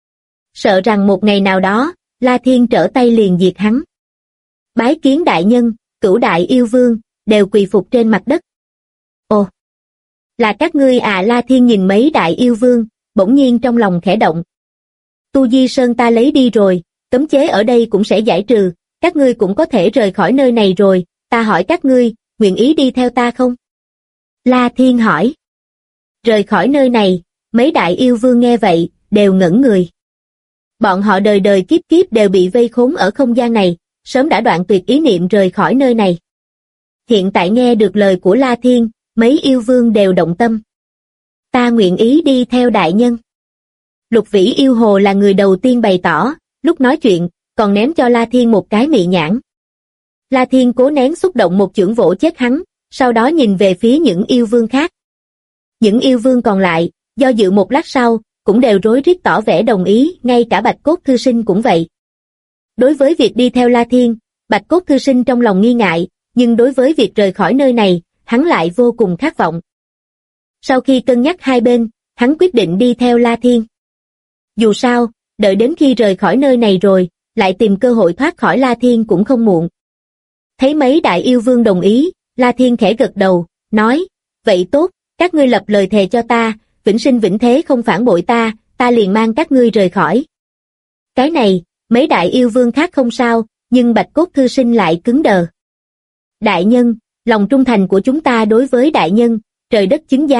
Sợ rằng một ngày nào đó, La Thiên trở tay liền diệt hắn. Bái kiến đại nhân, Cửu Đại Yêu Vương đều quỳ phục trên mặt đất. Ồ, là các ngươi à? La Thiên nhìn mấy đại yêu vương, bỗng nhiên trong lòng khẽ động. Tu Di Sơn ta lấy đi rồi, cấm chế ở đây cũng sẽ giải trừ, các ngươi cũng có thể rời khỏi nơi này rồi, ta hỏi các ngươi, nguyện ý đi theo ta không? La Thiên hỏi. Rời khỏi nơi này, mấy đại yêu vương nghe vậy, đều ngẩn người. Bọn họ đời đời kiếp kiếp đều bị vây khốn ở không gian này, sớm đã đoạn tuyệt ý niệm rời khỏi nơi này. Hiện tại nghe được lời của La Thiên, mấy yêu vương đều động tâm. Ta nguyện ý đi theo đại nhân. Lục Vĩ yêu hồ là người đầu tiên bày tỏ, lúc nói chuyện, còn ném cho La Thiên một cái mị nhãn. La Thiên cố nén xúc động một chưởng vỗ chết hắn, sau đó nhìn về phía những yêu vương khác. Những yêu vương còn lại, do dự một lát sau, cũng đều rối rít tỏ vẻ đồng ý, ngay cả Bạch Cốt thư sinh cũng vậy. Đối với việc đi theo La Thiên, Bạch Cốt thư sinh trong lòng nghi ngại, nhưng đối với việc rời khỏi nơi này, hắn lại vô cùng khát vọng. Sau khi cân nhắc hai bên, hắn quyết định đi theo La Thiên. Dù sao, đợi đến khi rời khỏi nơi này rồi, lại tìm cơ hội thoát khỏi La Thiên cũng không muộn. Thấy mấy đại yêu vương đồng ý, La Thiên khẽ gật đầu, nói, vậy tốt, các ngươi lập lời thề cho ta, vĩnh sinh vĩnh thế không phản bội ta, ta liền mang các ngươi rời khỏi. Cái này, mấy đại yêu vương khác không sao, nhưng Bạch Cốt thư sinh lại cứng đờ. Đại nhân, lòng trung thành của chúng ta đối với đại nhân, trời đất chứng giám,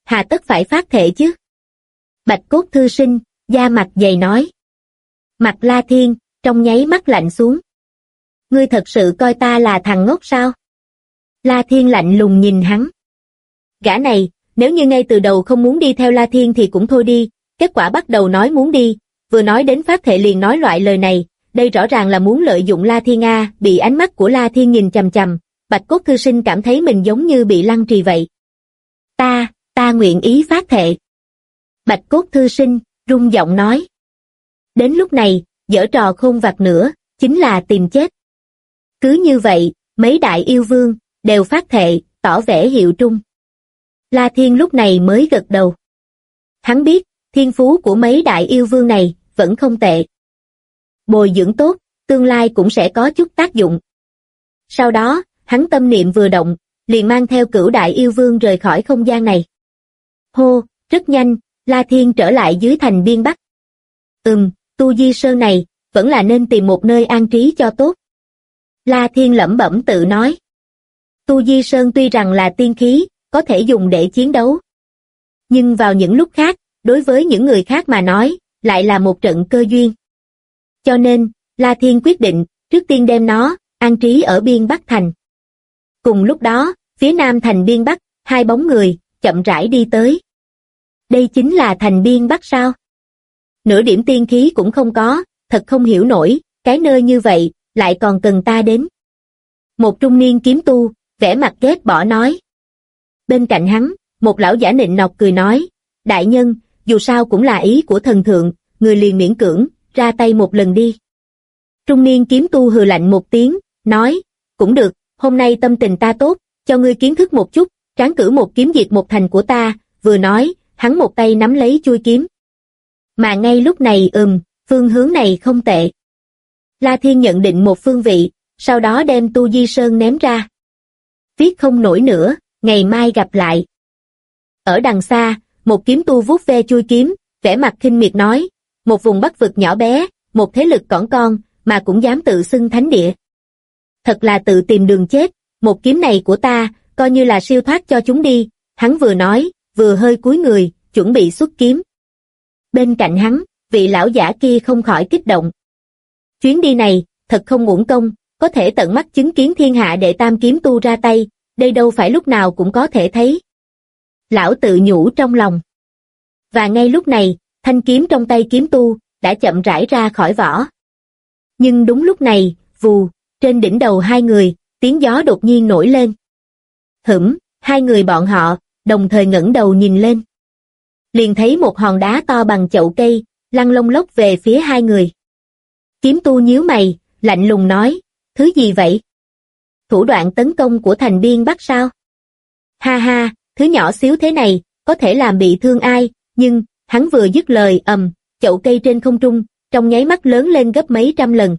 hà tất phải phát thệ chứ? Bạch Cốt thư sinh, da mặt dày nói. Mặt La Thiên, trong nháy mắt lạnh xuống. Ngươi thật sự coi ta là thằng ngốc sao? La Thiên lạnh lùng nhìn hắn. Gã này, nếu như ngay từ đầu không muốn đi theo La Thiên thì cũng thôi đi, kết quả bắt đầu nói muốn đi, vừa nói đến phát thệ liền nói loại lời này, đây rõ ràng là muốn lợi dụng La Thiên a. Bị ánh mắt của La Thiên nhìn chằm chằm, Bạch Cốt thư sinh cảm thấy mình giống như bị lăng trì vậy. Ta nguyện ý phát thệ. Bạch Cốt thư sinh, rung giọng nói. Đến lúc này, giở trò khôn vặt nữa, chính là tìm chết. Cứ như vậy, mấy đại yêu vương, đều phát thệ, tỏ vẻ hiệu trung. La Thiên lúc này mới gật đầu. Hắn biết, thiên phú của mấy đại yêu vương này, vẫn không tệ. Bồi dưỡng tốt, tương lai cũng sẽ có chút tác dụng. Sau đó, hắn tâm niệm vừa động, liền mang theo Cửu đại yêu vương rời khỏi không gian này. Hô, rất nhanh, La Thiên trở lại dưới thành biên Bắc. Tu Di Sơn này, vẫn là nên tìm một nơi an trí cho tốt. La Thiên lẩm bẩm tự nói. Tu Di Sơn tuy rằng là tiên khí, có thể dùng để chiến đấu. Nhưng vào những lúc khác, đối với những người khác mà nói, lại là một trận cơ duyên. Cho nên, La Thiên quyết định, trước tiên đem nó, an trí ở biên Bắc thành. Cùng lúc đó, phía nam thành biên Bắc, hai bóng người, chậm rãi đi tới. Đây chính là thành biên Bắc sao? Nửa điểm tiên khí cũng không có, thật không hiểu nổi, cái nơi như vậy, lại còn cần ta đến. Một trung niên kiếm tu, vẻ mặt ghét bỏ nói. Bên cạnh hắn, một lão giả nịnh nọt cười nói, đại nhân, dù sao cũng là ý của thần thượng, người liền miễn cưỡng, ra tay một lần đi. Trung niên kiếm tu hừ lạnh một tiếng, nói, cũng được, hôm nay tâm tình ta tốt, cho ngươi kiến thức một chút, tráng cử một kiếm diệt một thành của ta, vừa nói, hắn một tay nắm lấy chuôi kiếm. Mà ngay lúc này phương hướng này không tệ. La Thiên nhận định một phương vị, sau đó đem Tu Di Sơn ném ra. Viết không nổi nữa, ngày mai gặp lại. Ở đằng xa, một kiếm tu vuốt ve chuôi kiếm, vẻ mặt khinh miệt nói, một vùng Bắc vực nhỏ bé, một thế lực cỏn con, mà cũng dám tự xưng thánh địa. Thật là tự tìm đường chết, một kiếm này của ta, coi như là siêu thoát cho chúng đi, hắn vừa nói, vừa hơi cúi người, chuẩn bị xuất kiếm. Bên cạnh hắn, vị lão giả kia không khỏi kích động. Chuyến đi này, thật không uổng công, có thể tận mắt chứng kiến thiên hạ đệ tam kiếm tu ra tay, đây đâu phải lúc nào cũng có thể thấy. Lão tự nhủ trong lòng. Và ngay lúc này, thanh kiếm trong tay kiếm tu, đã chậm rãi ra khỏi vỏ. Nhưng đúng lúc này, vù, trên đỉnh đầu hai người, tiếng gió đột nhiên nổi lên. Hai người bọn họ, đồng thời ngẩng đầu nhìn lên. Liền thấy một hòn đá to bằng chậu cây, lăn lông lốc về phía hai người. Kiếm tu nhíu mày, lạnh lùng nói, thứ gì vậy? Thủ đoạn tấn công của thành biên Bắc sao? Ha ha, thứ nhỏ xíu thế này, có thể làm bị thương ai, nhưng, hắn vừa dứt lời chậu cây trên không trung, trong nháy mắt lớn lên gấp mấy trăm lần.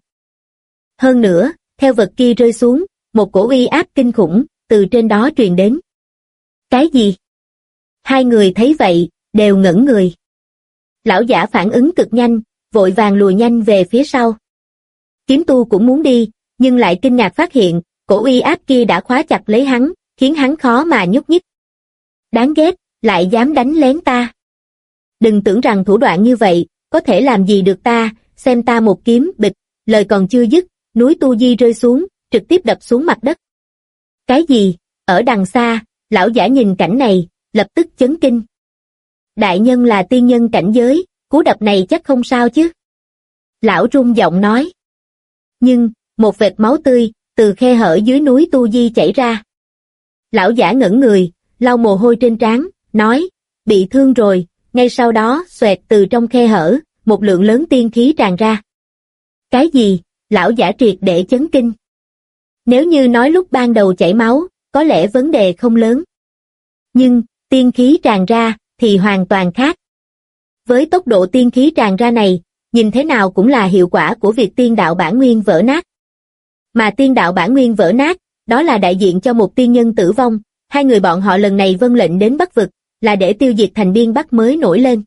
Hơn nữa, theo vật kia rơi xuống, một cổ uy áp kinh khủng, từ trên đó truyền đến. Cái gì? Hai người thấy vậy, đều ngẩn người. Lão giả phản ứng cực nhanh, vội vàng lùi nhanh về phía sau. Kiếm tu cũng muốn đi, nhưng lại kinh ngạc phát hiện, cổ uy áp kia đã khóa chặt lấy hắn, khiến hắn khó mà nhúc nhích. Đáng ghét, lại dám đánh lén ta. Đừng tưởng rằng thủ đoạn như vậy, có thể làm gì được ta, xem ta một kiếm, bịch, lời còn chưa dứt, núi Tu Di rơi xuống, trực tiếp đập xuống mặt đất. Cái gì? Ở đằng xa, lão giả nhìn cảnh này, lập tức chấn kinh. Đại nhân là tiên nhân cảnh giới, cú đập này chắc không sao chứ? Lão rung giọng nói. Nhưng, một vệt máu tươi, từ khe hở dưới núi Tu Di chảy ra. Lão giả ngẩn người, lau mồ hôi trên trán, nói, bị thương rồi, ngay sau đó, xoẹt từ trong khe hở, một lượng lớn tiên khí tràn ra. Cái gì? Lão giả triệt để chấn kinh. Nếu như nói lúc ban đầu chảy máu, có lẽ vấn đề không lớn. Nhưng, tiên khí tràn ra, thì hoàn toàn khác. Với tốc độ tiên khí tràn ra này, nhìn thế nào cũng là hiệu quả của việc tiên đạo bản nguyên vỡ nát. Mà tiên đạo bản nguyên vỡ nát, đó là đại diện cho một tiên nhân tử vong, hai người bọn họ lần này vâng lệnh đến Bắc vực, là để tiêu diệt thành biên Bắc mới nổi lên.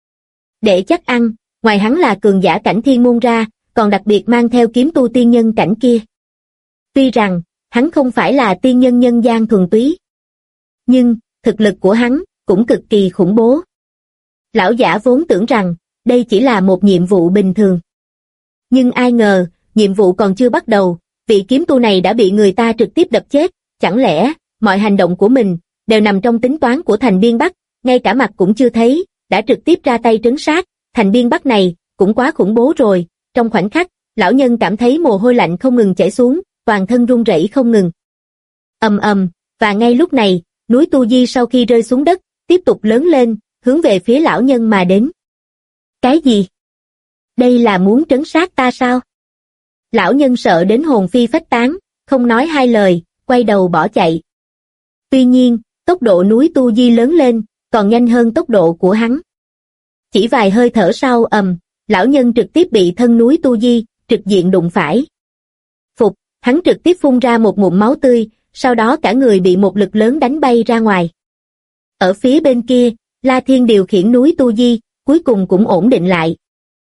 Để chắc ăn, ngoài hắn là cường giả cảnh thiên môn ra, còn đặc biệt mang theo kiếm tu tiên nhân cảnh kia. Tuy rằng, hắn không phải là tiên nhân nhân gian thuần túy. Nhưng, thực lực của hắn, cũng cực kỳ khủng bố. Lão giả vốn tưởng rằng, đây chỉ là một nhiệm vụ bình thường. Nhưng ai ngờ, nhiệm vụ còn chưa bắt đầu, vị kiếm tu này đã bị người ta trực tiếp đập chết, chẳng lẽ, mọi hành động của mình, đều nằm trong tính toán của Thành Biên Bắc, ngay cả mặt cũng chưa thấy, đã trực tiếp ra tay trấn sát, Thành Biên Bắc này, cũng quá khủng bố rồi, trong khoảnh khắc, lão nhân cảm thấy mồ hôi lạnh không ngừng chảy xuống, toàn thân run rẩy không ngừng. Ầm ầm, và ngay lúc này, núi Tu Di sau khi rơi xuống đất, tiếp tục lớn lên, hướng về phía lão nhân mà đến. Cái gì? Đây là muốn trấn sát ta sao? Lão nhân sợ đến hồn phi phách tán, không nói hai lời, quay đầu bỏ chạy. Tuy nhiên, tốc độ núi Tu Di lớn lên, còn nhanh hơn tốc độ của hắn. Chỉ vài hơi thở sau lão nhân trực tiếp bị thân núi Tu Di, trực diện đụng phải. Phục, hắn trực tiếp phun ra một ngụm máu tươi, sau đó cả người bị một lực lớn đánh bay ra ngoài. Ở phía bên kia, La Thiên điều khiển núi Tu Di, cuối cùng cũng ổn định lại.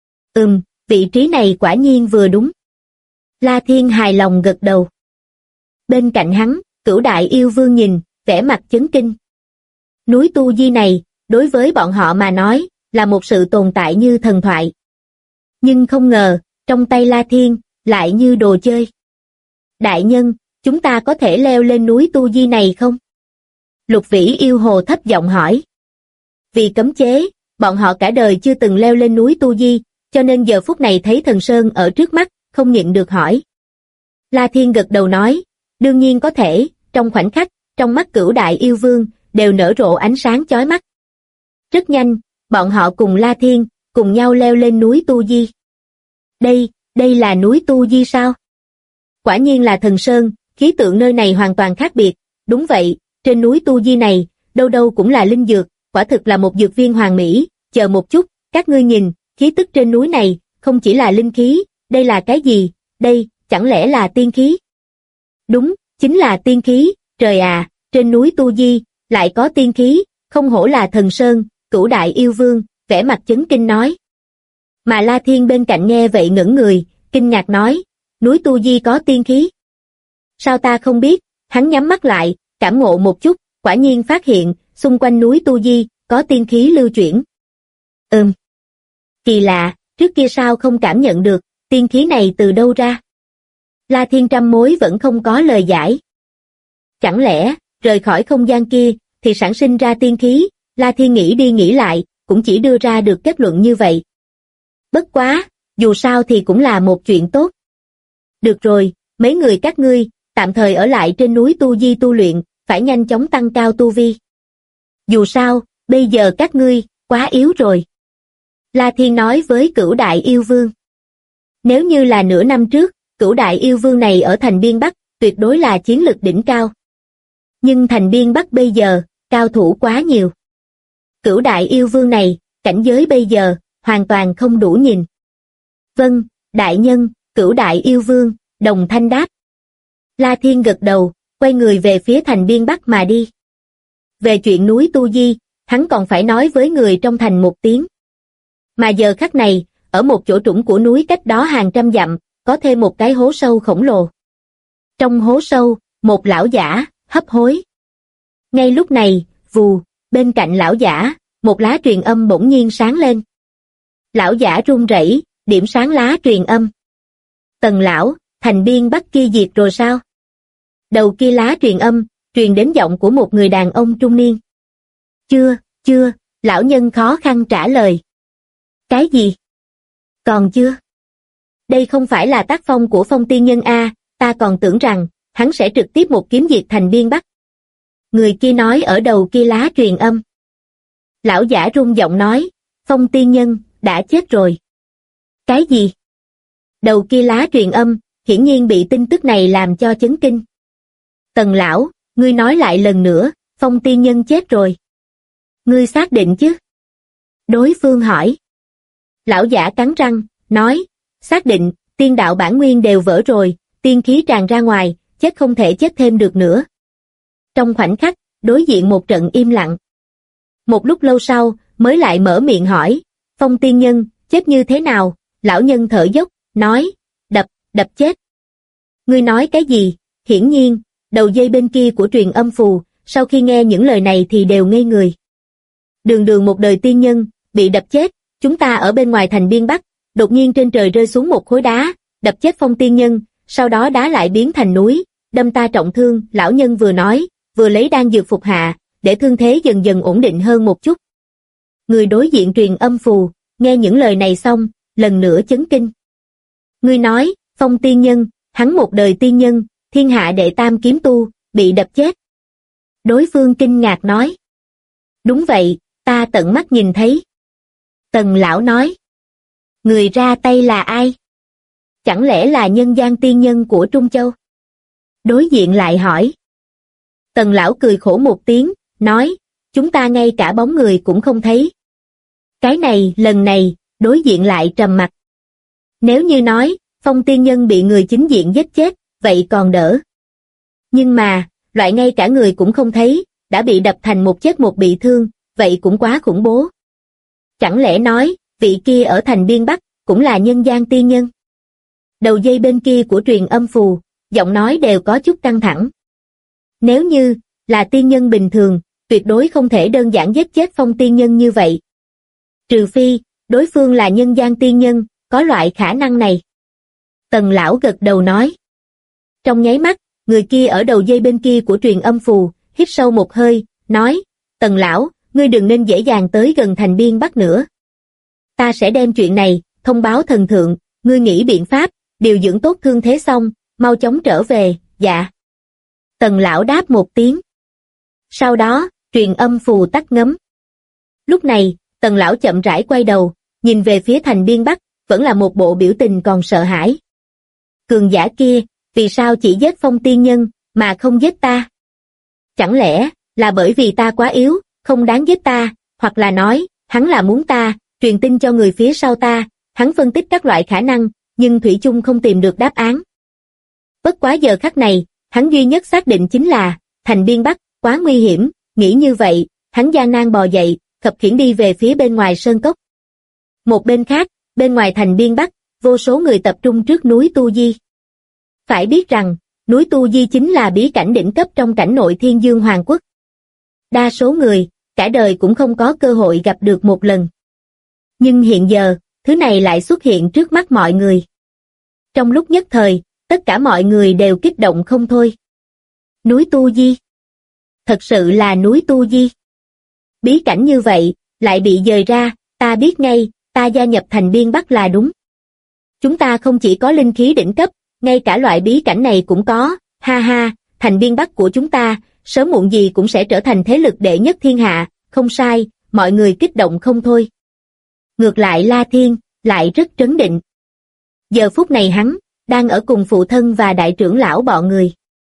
Vị trí này quả nhiên vừa đúng. La Thiên hài lòng gật đầu. Bên cạnh hắn, Cửu Đại Yêu Vương nhìn, vẻ mặt chấn kinh. Núi Tu Di này, đối với bọn họ mà nói, là một sự tồn tại như thần thoại. Nhưng không ngờ, trong tay La Thiên, lại như đồ chơi. Đại nhân, chúng ta có thể leo lên núi Tu Di này không? Lục Vĩ Yêu Hồ thấp giọng hỏi. Vì cấm chế, bọn họ cả đời chưa từng leo lên núi Tu Di, cho nên giờ phút này thấy thần sơn ở trước mắt, không nhịn được hỏi. La Thiên gật đầu nói, đương nhiên có thể, trong khoảnh khắc, trong mắt Cửu Đại Yêu Vương, đều nở rộ ánh sáng chói mắt. Rất nhanh, bọn họ cùng La Thiên, cùng nhau leo lên núi Tu Di. Đây là núi Tu Di sao? Quả nhiên là thần sơn, khí tượng nơi này hoàn toàn khác biệt, đúng vậy, trên núi Tu Di này, đâu đâu cũng là linh dược, quả thực là một dược viên hoàn mỹ, chờ một chút, các ngươi nhìn, khí tức trên núi này, không chỉ là linh khí, đây là cái gì, đây, chẳng lẽ là tiên khí? Đúng, chính là tiên khí, trời à, trên núi Tu Di, lại có tiên khí, không hổ là thần sơn, Cửu Đại Yêu Vương, vẻ mặt chấn kinh nói. Mà La Thiên bên cạnh nghe vậy ngẩn người, kinh ngạc nói, núi Tu Di có tiên khí. Sao ta không biết, hắn nhắm mắt lại, cảm ngộ một chút, quả nhiên phát hiện, xung quanh núi Tu Di, có tiên khí lưu chuyển. Kỳ lạ, trước kia sao không cảm nhận được, tiên khí này từ đâu ra? La Thiên trăm mối vẫn không có lời giải. Chẳng lẽ, rời khỏi không gian kia, thì sản sinh ra tiên khí, La Thiên nghĩ đi nghĩ lại, cũng chỉ đưa ra được kết luận như vậy. Bất quá, dù sao thì cũng là một chuyện tốt. Được rồi, mấy người các ngươi, tạm thời ở lại trên núi Tu Di tu luyện, phải nhanh chóng tăng cao tu vi. Dù sao, bây giờ các ngươi, quá yếu rồi. La Thiên nói với Cửu Đại Yêu Vương. Nếu như là nửa năm trước, Cửu Đại Yêu Vương này ở thành Biên Bắc, tuyệt đối là chiến lực đỉnh cao. Nhưng thành Biên Bắc bây giờ, cao thủ quá nhiều. Cửu Đại Yêu Vương này, cảnh giới bây giờ, hoàn toàn không đủ nhìn. Vâng, đại nhân, Cửu Đại Yêu Vương, đồng thanh đáp. La Thiên gật đầu, quay người về phía thành Biên Bắc mà đi. Về chuyện núi Tu Di, hắn còn phải nói với người trong thành một tiếng. Mà giờ khắc này, ở một chỗ trũng của núi cách đó hàng trăm dặm, có thêm một cái hố sâu khổng lồ. Trong hố sâu, một lão giả, hấp hối. Ngay lúc này, vù, bên cạnh lão giả, một lá truyền âm bỗng nhiên sáng lên. Lão giả run rẩy, điểm sáng lá truyền âm. Tần lão, thành Biên Bắc kia diệt rồi sao? Đầu kia lá truyền âm, truyền đến giọng của một người đàn ông trung niên. Chưa, lão nhân khó khăn trả lời. Cái gì? Còn chưa? Đây không phải là tác phong của Phong Tiên Nhân a, ta còn tưởng rằng, hắn sẽ trực tiếp một kiếm diệt thành Biên Bắc. Người kia nói ở đầu kia lá truyền âm. Lão giả run giọng nói, Phong Tiên Nhân, đã chết rồi. Cái gì? Đầu kia lá truyền âm, hiển nhiên bị tin tức này làm cho chấn kinh. Tần lão, ngươi nói lại lần nữa, Phong Tiên Nhân chết rồi. Ngươi xác định chứ? Đối phương hỏi. Lão giả cắn răng, nói, xác định, tiên đạo bản nguyên đều vỡ rồi, tiên khí tràn ra ngoài, chết không thể chết thêm được nữa. Trong khoảnh khắc, đối diện một trận im lặng. Một lúc lâu sau, mới lại mở miệng hỏi, Phong Tiên Nhân, chết như thế nào? Lão nhân thở dốc, nói, đập chết. Ngươi nói cái gì? Hiển nhiên, đầu dây bên kia của truyền âm phù, sau khi nghe những lời này thì đều ngây người. Đường Đường một đời tiên nhân, bị đập chết, chúng ta ở bên ngoài thành biên Bắc, đột nhiên trên trời rơi xuống một khối đá, đập chết Phong tiên nhân, sau đó đá lại biến thành núi, đâm ta trọng thương. Lão nhân vừa nói, vừa lấy đan dược phục hạ, để thương thế dần dần ổn định hơn một chút. Người đối diện truyền âm phù, nghe những lời này xong, lần nữa chấn kinh. Ngươi nói, Phong tiên nhân, hắn một đời tiên nhân, thiên hạ đệ tam kiếm tu, bị đập chết. Đối phương kinh ngạc nói. Đúng vậy, ta tận mắt nhìn thấy. Tần lão nói. Người ra tay là ai? Chẳng lẽ là nhân gian tiên nhân của Trung Châu? Đối diện lại hỏi. Tần lão cười khổ một tiếng, nói, chúng ta ngay cả bóng người cũng không thấy. Cái này, lần này, đối diện lại trầm mặc. Nếu như nói, Phong tiên nhân bị người chính diện giết chết, vậy còn đỡ. Nhưng mà, loại ngay cả người cũng không thấy, đã bị đập thành một chết một bị thương, vậy cũng quá khủng bố. Chẳng lẽ nói, vị kia ở thành biên Bắc, cũng là nhân gian tiên nhân? Đầu dây bên kia của truyền âm phù, giọng nói đều có chút căng thẳng. Nếu như, là tiên nhân bình thường, tuyệt đối không thể đơn giản giết chết Phong tiên nhân như vậy. Trừ phi, đối phương là nhân gian tiên nhân, có loại khả năng này. Tần lão gật đầu nói. Trong nháy mắt, người kia ở đầu dây bên kia của truyền âm phù, hít sâu một hơi, nói, Tần lão, ngươi đừng nên dễ dàng tới gần thành biên Bắc nữa. Ta sẽ đem chuyện này, thông báo thần thượng, ngươi nghĩ biện pháp, điều dưỡng tốt thương thế xong, mau chóng trở về. Dạ. Tần lão đáp một tiếng. Sau đó, truyền âm phù tắt ngấm. Lúc này, Tần lão chậm rãi quay đầu, nhìn về phía thành biên Bắc, vẫn là một bộ biểu tình còn sợ hãi. Cường giả kia, vì sao chỉ giết Phong tiên nhân, mà không giết ta? Chẳng lẽ, là bởi vì ta quá yếu, không đáng giết ta, hoặc là nói, hắn là muốn ta, truyền tin cho người phía sau ta, hắn phân tích các loại khả năng, nhưng thủy chung không tìm được đáp án. Bất quá giờ khắc này, hắn duy nhất xác định chính là, thành biên Bắc, quá nguy hiểm, nghĩ như vậy, hắn gian nan bò dậy, khập khiễng đi về phía bên ngoài sơn cốc. Một bên khác, bên ngoài thành biên Bắc, vô số người tập trung trước núi Tu Di. Phải biết rằng, núi Tu Di chính là bí cảnh đỉnh cấp trong cảnh nội Thiên Dương Hoàng Quốc. Đa số người, cả đời cũng không có cơ hội gặp được một lần. Nhưng hiện giờ, thứ này lại xuất hiện trước mắt mọi người. Trong lúc nhất thời, tất cả mọi người đều kích động không thôi. Núi Tu Di. Thật sự là núi Tu Di. Bí cảnh như vậy, lại bị dời ra, ta biết ngay, ta gia nhập thành biên Bắc là đúng. Chúng ta không chỉ có linh khí đỉnh cấp, ngay cả loại bí cảnh này cũng có, ha ha, thành biên Bắc của chúng ta, sớm muộn gì cũng sẽ trở thành thế lực đệ nhất thiên hạ, không sai, mọi người kích động không thôi. Ngược lại La Thiên, lại rất trấn định. Giờ phút này hắn, đang ở cùng phụ thân và đại trưởng lão bọn người.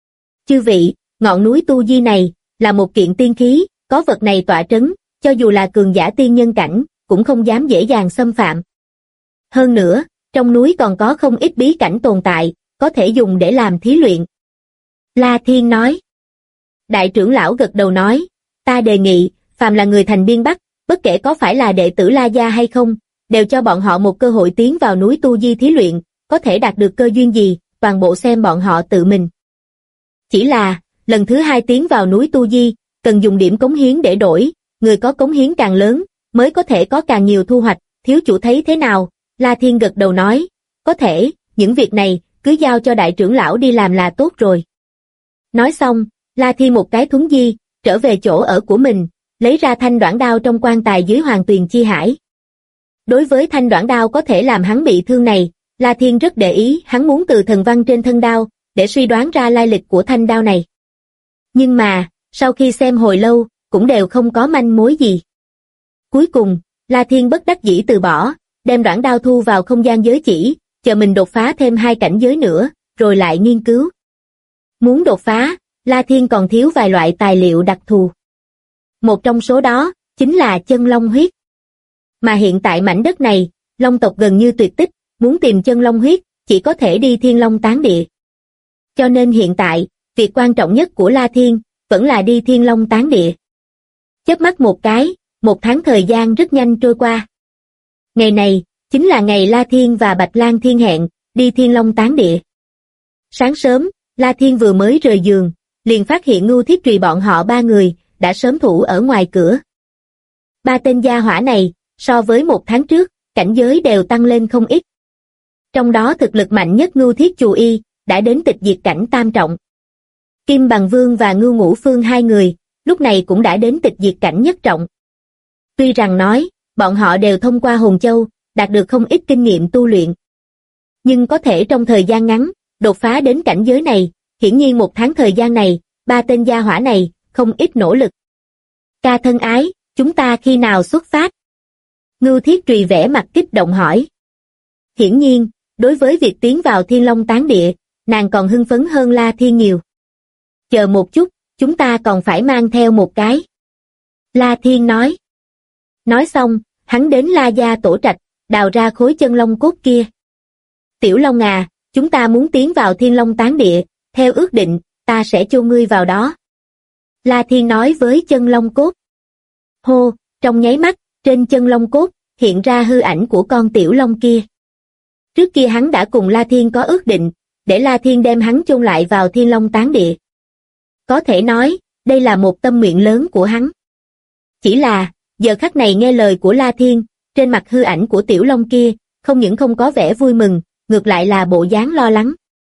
Chư vị, ngọn núi Tu Di này, là một kiện tiên khí, có vật này tọa trấn, cho dù là cường giả tiên nhân cảnh, cũng không dám dễ dàng xâm phạm. Hơn nữa, trong núi còn có không ít bí cảnh tồn tại, có thể dùng để làm thí luyện. La Thiên nói. Đại trưởng lão gật đầu nói, ta đề nghị, phàm là người thành biên Bắc, bất kể có phải là đệ tử La Gia hay không, đều cho bọn họ một cơ hội tiến vào núi Tu Di thí luyện, có thể đạt được cơ duyên gì, toàn bộ xem bọn họ tự mình. Chỉ là, lần thứ hai tiến vào núi Tu Di, cần dùng điểm cống hiến để đổi, người có cống hiến càng lớn, mới có thể có càng nhiều thu hoạch, thiếu chủ thấy thế nào? La Thiên gật đầu nói, có thể, những việc này, cứ giao cho đại trưởng lão đi làm là tốt rồi. Nói xong, La Thiên một cái thuấn di, trở về chỗ ở của mình, lấy ra thanh đoản đao trong quan tài dưới Hoàng Tuyền Chi Hải. Đối với thanh đoản đao có thể làm hắn bị thương này, La Thiên rất để ý, hắn muốn từ thần văn trên thân đao, để suy đoán ra lai lịch của thanh đao này. Nhưng mà, sau khi xem hồi lâu, cũng đều không có manh mối gì. Cuối cùng, La Thiên bất đắc dĩ từ bỏ, đem đoản đao thu vào không gian giới chỉ, chờ mình đột phá thêm 2 cảnh giới nữa, rồi lại nghiên cứu. Muốn đột phá, La Thiên còn thiếu vài loại tài liệu đặc thù. Một trong số đó, chính là chân long huyết. Mà hiện tại mảnh đất này, long tộc gần như tuyệt tích, muốn tìm chân long huyết, chỉ có thể đi Thiên Long Tán Địa. Cho nên hiện tại, việc quan trọng nhất của La Thiên, vẫn là đi Thiên Long Tán Địa. Chớp mắt một cái, 1 tháng thời gian rất nhanh trôi qua. Ngày này, chính là ngày La Thiên và Bạch Lang Thiên hẹn, đi Thiên Long Tán Địa. Sáng sớm, La Thiên vừa mới rời giường, liền phát hiện Ngưu Thiết Trùy bọn họ 3 người, đã sớm thủ ở ngoài cửa. Ba tên gia hỏa này, so với một tháng trước, cảnh giới đều tăng lên không ít. Trong đó thực lực mạnh nhất Ngưu Thiết Chù Y, đã đến tịch diệt cảnh tam trọng. Kim Bằng Vương và Ngưu Ngũ Phương hai người, lúc này cũng đã đến tịch diệt cảnh nhất trọng. Tuy rằng nói, bọn họ đều thông qua Hồn Châu, đạt được không ít kinh nghiệm tu luyện. Nhưng có thể trong thời gian ngắn, đột phá đến cảnh giới này, hiển nhiên một tháng thời gian này, ba tên gia hỏa này, không ít nỗ lực. Ca thân ái, chúng ta khi nào xuất phát? Ngưu Thiết Trùy vẻ mặt kích động hỏi. Hiển nhiên, đối với việc tiến vào Thiên Long Tán Địa, nàng còn hưng phấn hơn La Thiên nhiều. Chờ một chút, chúng ta còn phải mang theo một cái. La Thiên nói. Nói xong, hắn đến La Gia tổ trạch, đào ra khối chân long cốt kia. Tiểu Long à, chúng ta muốn tiến vào Thiên Long Tán Địa, theo ước định, ta sẽ chôn ngươi vào đó. La Thiên nói với chân long cốt. Hô, trong nháy mắt, trên chân long cốt, hiện ra hư ảnh của con tiểu long kia. Trước kia hắn đã cùng La Thiên có ước định, để La Thiên đem hắn chôn lại vào Thiên Long Tán Địa. Có thể nói, đây là một tâm nguyện lớn của hắn. Chỉ là, giờ khắc này nghe lời của La Thiên, trên mặt hư ảnh của tiểu long kia, không những không có vẻ vui mừng, ngược lại là bộ dáng lo lắng.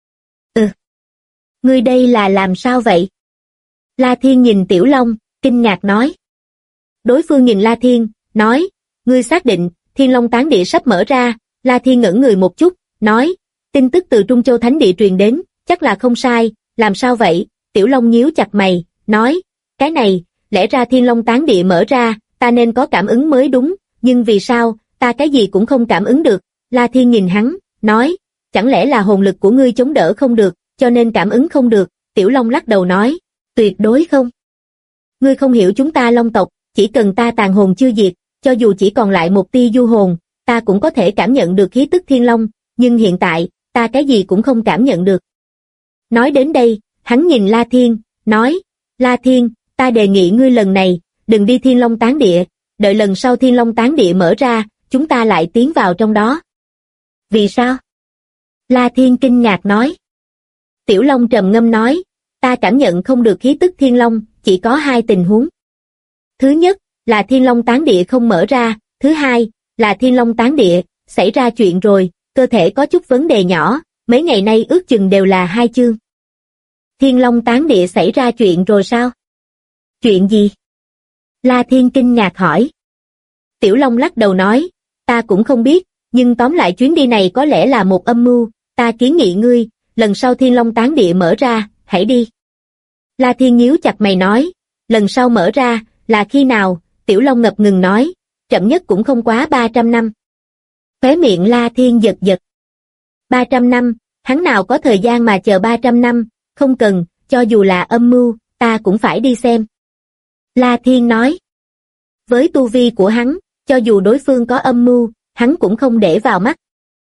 Ngươi đây là làm sao vậy? La Thiên nhìn tiểu long, kinh ngạc nói. Đối phương nhìn La Thiên, nói, ngươi xác định, Thiên Long Tán Địa sắp mở ra. La Thiên ngẩn người một chút, nói, tin tức từ Trung Châu Thánh Địa truyền đến, chắc là không sai, làm sao vậy? Tiểu Long nhíu chặt mày, nói, cái này, lẽ ra Thiên Long Tán Địa mở ra, ta nên có cảm ứng mới đúng, nhưng vì sao, ta cái gì cũng không cảm ứng được. La Thiên nhìn hắn, nói, chẳng lẽ là hồn lực của ngươi chống đỡ không được, cho nên cảm ứng không được. Tiểu Long lắc đầu nói, tuyệt đối không. Ngươi không hiểu chúng ta Long tộc, chỉ cần ta tàn hồn chưa diệt, cho dù chỉ còn lại một tia du hồn, ta cũng có thể cảm nhận được khí tức Thiên Long, nhưng hiện tại, ta cái gì cũng không cảm nhận được. Nói đến đây, hắn nhìn La Thiên, nói, La Thiên, ta đề nghị ngươi lần này, đừng đi Thiên Long Tán Địa, đợi lần sau Thiên Long Tán Địa mở ra, chúng ta lại tiến vào trong đó. Vì sao? La Thiên kinh ngạc nói. Tiểu Long trầm ngâm nói, ta cảm nhận không được khí tức Thiên Long, chỉ có hai tình huống. Thứ nhất, là Thiên Long Tán Địa không mở ra, thứ hai, là Thiên Long Tán Địa, xảy ra chuyện rồi, cơ thể có chút vấn đề nhỏ, mấy ngày nay ước chừng đều là hai chương. Thiên Long Tán Địa xảy ra chuyện rồi sao? Chuyện gì? La Thiên kinh ngạc hỏi. Tiểu Long lắc đầu nói, ta cũng không biết, nhưng tóm lại chuyến đi này có lẽ là một âm mưu, ta kiến nghị ngươi, lần sau Thiên Long Tán Địa mở ra, hãy đi. La Thiên nhíu chặt mày nói, lần sau mở ra, là khi nào? Tiểu Long ngập ngừng nói, chậm nhất cũng không quá 300 năm. Khóe miệng La Thiên giật giật. 300 năm, hắn nào có thời gian mà chờ 300 năm, không cần, cho dù là âm mưu, ta cũng phải đi xem. La Thiên nói. Với tu vi của hắn, cho dù đối phương có âm mưu, hắn cũng không để vào mắt.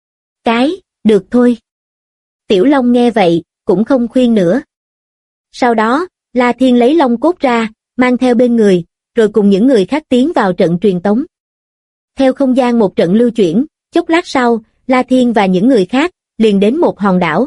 Được thôi. Tiểu Long nghe vậy, cũng không khuyên nữa. Sau đó, La Thiên lấy long cốt ra, mang theo bên người, rồi cùng những người khác tiến vào trận truyền tống. Theo không gian một trận lưu chuyển, chốc lát sau, La Thiên và những người khác, liền đến một hòn đảo.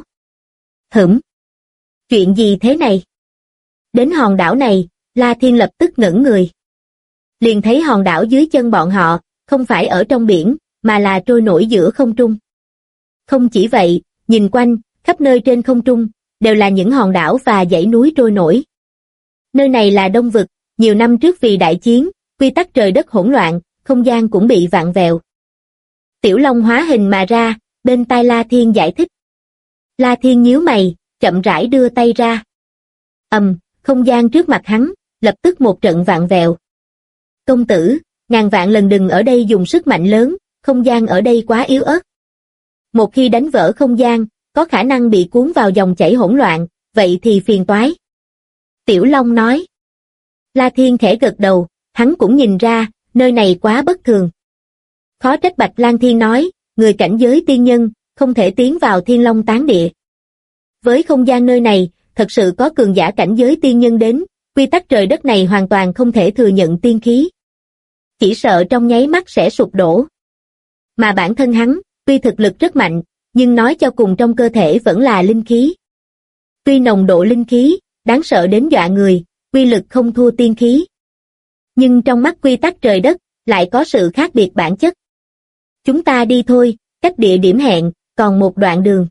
Chuyện gì thế này? Đến hòn đảo này, La Thiên lập tức ngẩn người. Liền thấy hòn đảo dưới chân bọn họ, không phải ở trong biển, mà là trôi nổi giữa không trung. Không chỉ vậy, nhìn quanh, khắp nơi trên không trung, đều là những hòn đảo và dãy núi trôi nổi. Nơi này là Đông Vực, nhiều năm trước vì đại chiến, quy tắc trời đất hỗn loạn, không gian cũng bị vạn vẹo. Tiểu Long hóa hình mà ra, bên tai La Thiên giải thích. La Thiên nhíu mày, chậm rãi đưa tay ra. Không gian trước mặt hắn, lập tức một trận vạn vẹo. Công tử, ngàn vạn lần đừng ở đây dùng sức mạnh lớn, không gian ở đây quá yếu ớt. Một khi đánh vỡ không gian, có khả năng bị cuốn vào dòng chảy hỗn loạn, vậy thì phiền toái. Tiểu Long nói. La Thiên khẽ gật đầu, hắn cũng nhìn ra, nơi này quá bất thường. Khó trách Bạch Lang Thiên nói, người cảnh giới tiên nhân, không thể tiến vào Thiên Long Tán Địa. Với không gian nơi này, thật sự có cường giả cảnh giới tiên nhân đến, quy tắc trời đất này hoàn toàn không thể thừa nhận tiên khí. Chỉ sợ trong nháy mắt sẽ sụp đổ. Mà bản thân hắn, tuy thực lực rất mạnh, nhưng nói cho cùng trong cơ thể vẫn là linh khí. Tuy nồng độ linh khí, đáng sợ đến dọa người, uy lực không thua tiên khí. Nhưng trong mắt quy tắc trời đất, lại có sự khác biệt bản chất. Chúng ta đi thôi, cách địa điểm hẹn, còn một đoạn đường.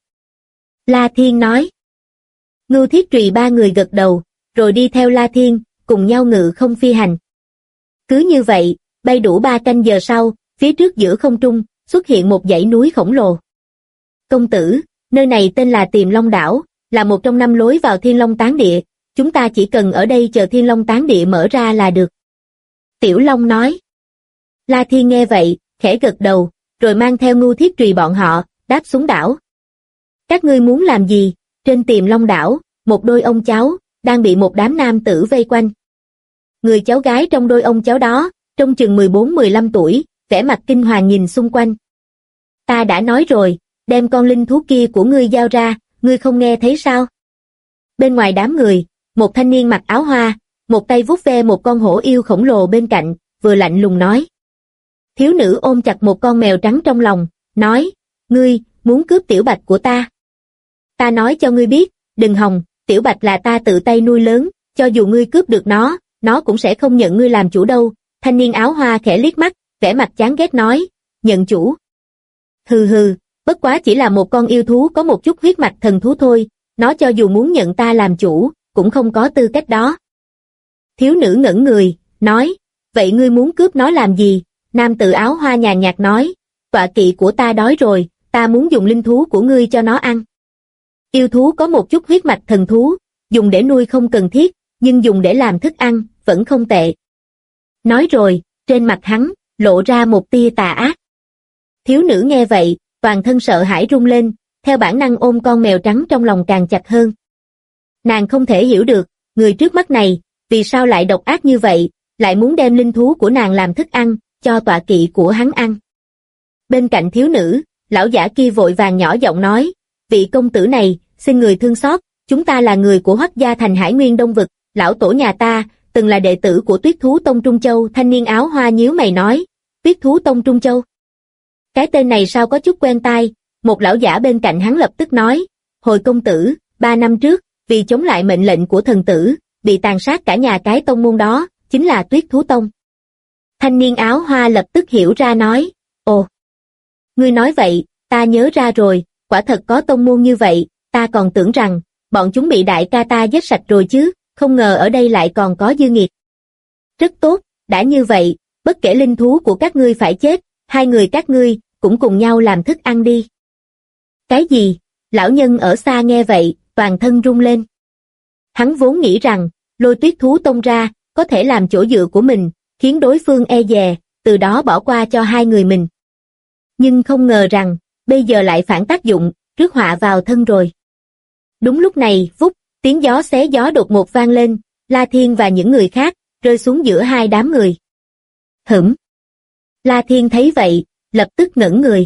La Thiên nói. Ngưu Thiết Trùy ba người gật đầu, rồi đi theo La Thiên, cùng nhau ngự không phi hành. Cứ như vậy, bay đủ 3 canh giờ sau, phía trước giữa không trung, xuất hiện một dãy núi khổng lồ. Công tử, nơi này tên là Tiềm Long Đảo, là một trong 5 lối vào Thiên Long Tán Địa, chúng ta chỉ cần ở đây chờ Thiên Long Tán Địa mở ra là được. Tiểu Long nói. La Thiên nghe vậy, khẽ gật đầu, rồi mang theo Ngưu Thiết Trùy bọn họ, đáp xuống đảo. Các ngươi muốn làm gì? Trên Tiềm Long Đảo, một đôi ông cháu, đang bị một đám nam tử vây quanh. Người cháu gái trong đôi ông cháu đó, trông chừng 14-15 tuổi, vẻ mặt kinh hoàng nhìn xung quanh. Ta đã nói rồi, đem con linh thú kia của ngươi giao ra, ngươi không nghe thấy sao? Bên ngoài đám người, một thanh niên mặc áo hoa, một tay vuốt ve một con hổ yêu khổng lồ bên cạnh, vừa lạnh lùng nói. Thiếu nữ ôm chặt một con mèo trắng trong lòng, nói, ngươi, muốn cướp tiểu bạch của ta. Ta nói cho ngươi biết, đừng hòng, tiểu bạch là ta tự tay nuôi lớn, cho dù ngươi cướp được nó cũng sẽ không nhận ngươi làm chủ đâu. Thanh niên áo hoa khẽ liếc mắt, vẻ mặt chán ghét nói, nhận chủ. Hừ hừ, bất quá chỉ là một con yêu thú có một chút huyết mạch thần thú thôi, nó cho dù muốn nhận ta làm chủ, cũng không có tư cách đó. Thiếu nữ ngẩn người, nói, vậy ngươi muốn cướp nó làm gì? Nam tử áo hoa nhàn nhạt nói, tọa kỵ của ta đói rồi, ta muốn dùng linh thú của ngươi cho nó ăn. Yêu thú có một chút huyết mạch thần thú, dùng để nuôi không cần thiết, nhưng dùng để làm thức ăn, vẫn không tệ. Nói rồi, trên mặt hắn, lộ ra một tia tà ác. Thiếu nữ nghe vậy, toàn thân sợ hãi run lên, theo bản năng ôm con mèo trắng trong lòng càng chặt hơn. Nàng không thể hiểu được, người trước mắt này, vì sao lại độc ác như vậy, lại muốn đem linh thú của nàng làm thức ăn, cho tọa kỵ của hắn ăn. Bên cạnh thiếu nữ, lão giả kia vội vàng nhỏ giọng nói, vị công tử này, xin người thương xót, chúng ta là người của Hoắc gia thành Hải Nguyên Đông Vực, lão tổ nhà ta, từng là đệ tử của Tuyết Thú Tông Trung Châu. Thanh niên áo hoa nhíu mày nói, Tuyết Thú Tông Trung Châu. Cái tên này sao có chút quen tai, một lão giả bên cạnh hắn lập tức nói, hồi công tử, 3 năm trước, vì chống lại mệnh lệnh của thần tử, bị tàn sát cả nhà cái tông môn đó, chính là Tuyết Thú Tông. Thanh niên áo hoa lập tức hiểu ra nói, ồ, ngươi nói vậy, ta nhớ ra rồi, quả thật có tông môn như vậy, ta còn tưởng rằng, bọn chúng bị đại ca ta giết sạch rồi chứ, không ngờ ở đây lại còn có dư nghiệt. Rất tốt, đã như vậy, bất kể linh thú của các ngươi phải chết, 2 người các ngươi, cũng cùng nhau làm thức ăn đi. Cái gì? Lão nhân ở xa nghe vậy, toàn thân rung lên. Hắn vốn nghĩ rằng, lôi Tuyết Thú Tông ra, có thể làm chỗ dựa của mình, khiến đối phương e dè, từ đó bỏ qua cho 2 người mình. Nhưng không ngờ rằng, bây giờ lại phản tác dụng, rước họa vào thân rồi. Đúng lúc này, vút, tiếng gió xé gió đột ngột vang lên, La Thiên và những người khác, rơi xuống giữa 2 đám người. Hửm! La Thiên thấy vậy, lập tức ngẩn người.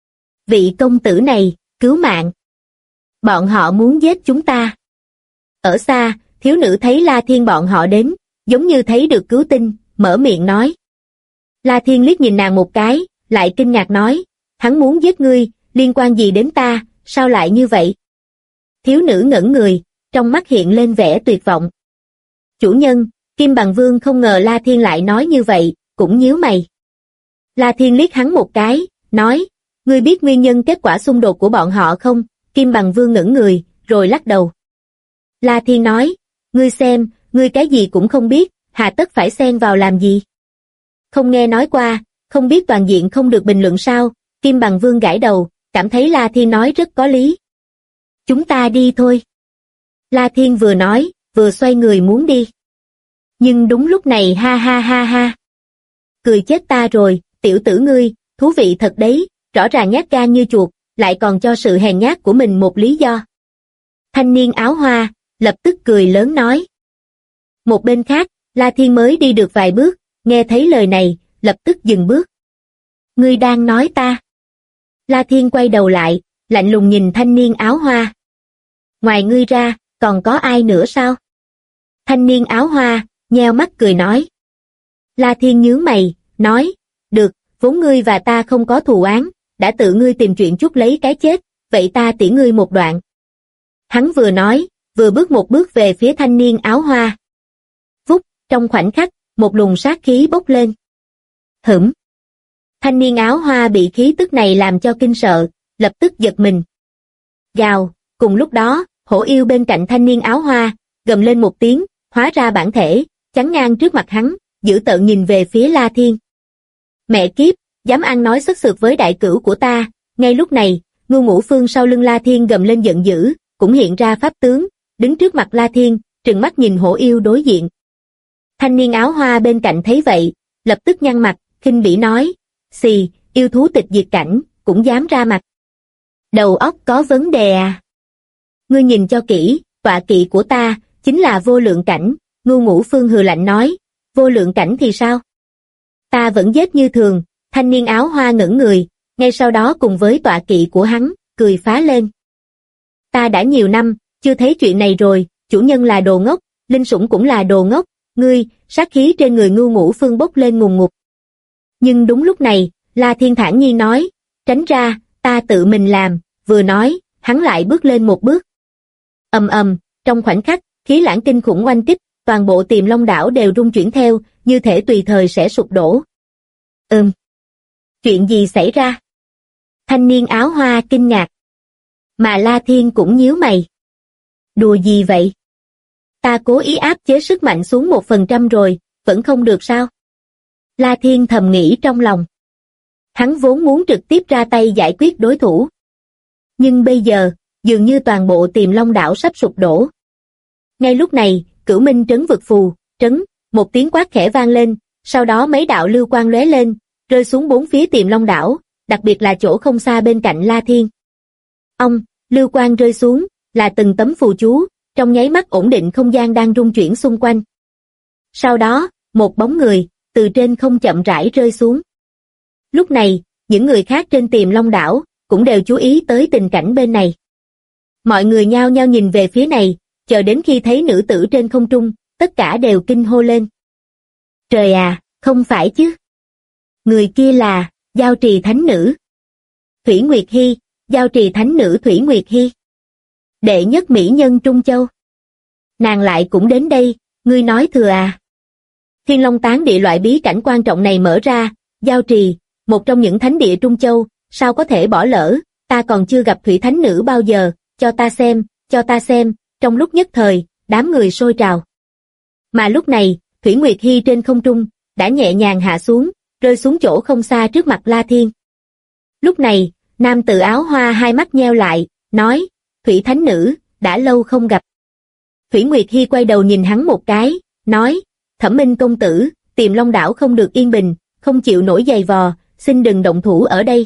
Vị công tử này, cứu mạng! Bọn họ muốn giết chúng ta. Ở xa, thiếu nữ thấy La Thiên bọn họ đến, giống như thấy được cứu tinh, mở miệng nói. La Thiên liếc nhìn nàng một cái, lại kinh ngạc nói, hắn muốn giết ngươi, liên quan gì đến ta, sao lại như vậy? Thiếu nữ ngẩn người, trong mắt hiện lên vẻ tuyệt vọng. Chủ nhân, Kim Bằng Vương không ngờ La Thiên lại nói như vậy, cũng nhíu mày. La Thiên liếc hắn một cái, nói, ngươi biết nguyên nhân kết quả xung đột của bọn họ không? Kim Bằng Vương ngẩn người, rồi lắc đầu. La Thiên nói, ngươi xem, ngươi cái gì cũng không biết, hà tất phải xen vào làm gì? Không nghe nói qua, không biết toàn diện không được bình luận sao? Kim Bằng Vương gãi đầu, cảm thấy La Thiên nói rất có lý. Chúng ta đi thôi. La Thiên vừa nói, vừa xoay người muốn đi. Nhưng đúng lúc này ha ha ha ha. Cười chết ta rồi, tiểu tử ngươi, thú vị thật đấy, rõ ràng nhát gan như chuột, lại còn cho sự hèn nhát của mình một lý do. Thanh niên áo hoa, lập tức cười lớn nói. Một bên khác, La Thiên mới đi được vài bước, nghe thấy lời này, lập tức dừng bước. Ngươi đang nói ta? La Thiên quay đầu lại, lạnh lùng nhìn thanh niên áo hoa. Ngoài ngươi ra, còn có ai nữa sao? Thanh niên áo hoa, nheo mắt cười nói. La Thiên nhướng mày, nói, được, vốn ngươi và ta không có thù oán, đã tự ngươi tìm chuyện chuốc lấy cái chết, vậy ta tiễn ngươi một đoạn. Hắn vừa nói, vừa bước một bước về phía thanh niên áo hoa. Vút, trong khoảnh khắc, một luồng sát khí bốc lên. Hửm! Thanh niên áo hoa bị khí tức này làm cho kinh sợ, lập tức giật mình. Gào! Cùng lúc đó, hổ yêu bên cạnh thanh niên áo hoa, gầm lên một tiếng, hóa ra bản thể, chắn ngang trước mặt hắn, dữ tợn nhìn về phía La Thiên. Mẹ kiếp, dám ăn nói xất xược với đại cửu của ta. Ngay lúc này, Ngưu Ngũ Phương sau lưng La Thiên gầm lên giận dữ, cũng hiện ra pháp tướng, đứng trước mặt La Thiên, trừng mắt nhìn hổ yêu đối diện. Thanh niên áo hoa bên cạnh thấy vậy, lập tức nhăn mặt, khinh bỉ nói, xì, yêu thú tịch diệt cảnh, cũng dám ra mặt. Đầu óc có vấn đề à? Ngươi nhìn cho kỹ, tọa kỵ của ta, chính là vô lượng cảnh. Ngưu Ngũ Phương hừ lạnh nói, vô lượng cảnh thì sao? Ta vẫn giết như thường. Thanh niên áo hoa ngẩn người, ngay sau đó cùng với tọa kỵ của hắn, cười phá lên. Ta đã nhiều năm, chưa thấy chuyện này rồi, chủ nhân là đồ ngốc, linh sủng cũng là đồ ngốc, ngươi, sát khí trên người Ngưu Ngũ Phương bốc lên ngùn ngụt. Nhưng đúng lúc này, La Thiên thản nhiên nói, tránh ra, ta tự mình làm, vừa nói, hắn lại bước lên một bước. Ầm ầm, trong khoảnh khắc, khí lãng kinh khủng oanh kích, toàn bộ Tiềm Long đảo đều rung chuyển theo, như thể tùy thời sẽ sụp đổ. Chuyện gì xảy ra? Thanh niên áo hoa kinh ngạc. Mà La Thiên cũng nhíu mày. Đùa gì vậy? Ta cố ý áp chế sức mạnh xuống 1% rồi, vẫn không được sao? La Thiên thầm nghĩ trong lòng. Hắn vốn muốn trực tiếp ra tay giải quyết đối thủ. Nhưng bây giờ, dường như toàn bộ Tiềm Long đảo sắp sụp đổ. Ngay lúc này, Cửu Minh trấn vực phù, trấn, một tiếng quát khẽ vang lên, sau đó mấy đạo lưu quang lóe lên, rơi xuống bốn phía Tiềm Long đảo, đặc biệt là chỗ không xa bên cạnh La Thiên. Lưu quang rơi xuống, là từng tấm phù chú, trong nháy mắt ổn định không gian đang rung chuyển xung quanh. Sau đó, một bóng người, từ trên không chậm rãi rơi xuống. Lúc này, những người khác trên Tiềm Long đảo, cũng đều chú ý tới tình cảnh bên này. Mọi người nhao nhao nhìn về phía này, chờ đến khi thấy nữ tử trên không trung, tất cả đều kinh hô lên. Trời à, không phải chứ. Người kia là, Giao Trì Thánh Nữ. Thủy Nguyệt Hy, Giao Trì Thánh Nữ Thủy Nguyệt Hy. Đệ nhất mỹ nhân Trung Châu. Nàng lại cũng đến đây, ngươi nói thừa à. Thiên Long Tán địa loại bí cảnh quan trọng này mở ra, Giao Trì, một trong những thánh địa Trung Châu, sao có thể bỏ lỡ, ta còn chưa gặp Thủy Thánh Nữ bao giờ, cho ta xem, trong lúc nhất thời, đám người sôi trào. Mà lúc này, Thủy Nguyệt Hy trên không trung, đã nhẹ nhàng hạ xuống, rơi xuống chỗ không xa trước mặt La Thiên. Lúc này, nam tử áo hoa hai mắt nheo lại, nói, Thủy Thánh Nữ, đã lâu không gặp. Thủy Nguyệt Hy quay đầu nhìn hắn một cái, nói, Thẩm Minh công tử, Tiềm Long đảo không được yên bình, không chịu nổi giày vò, xin đừng động thủ ở đây.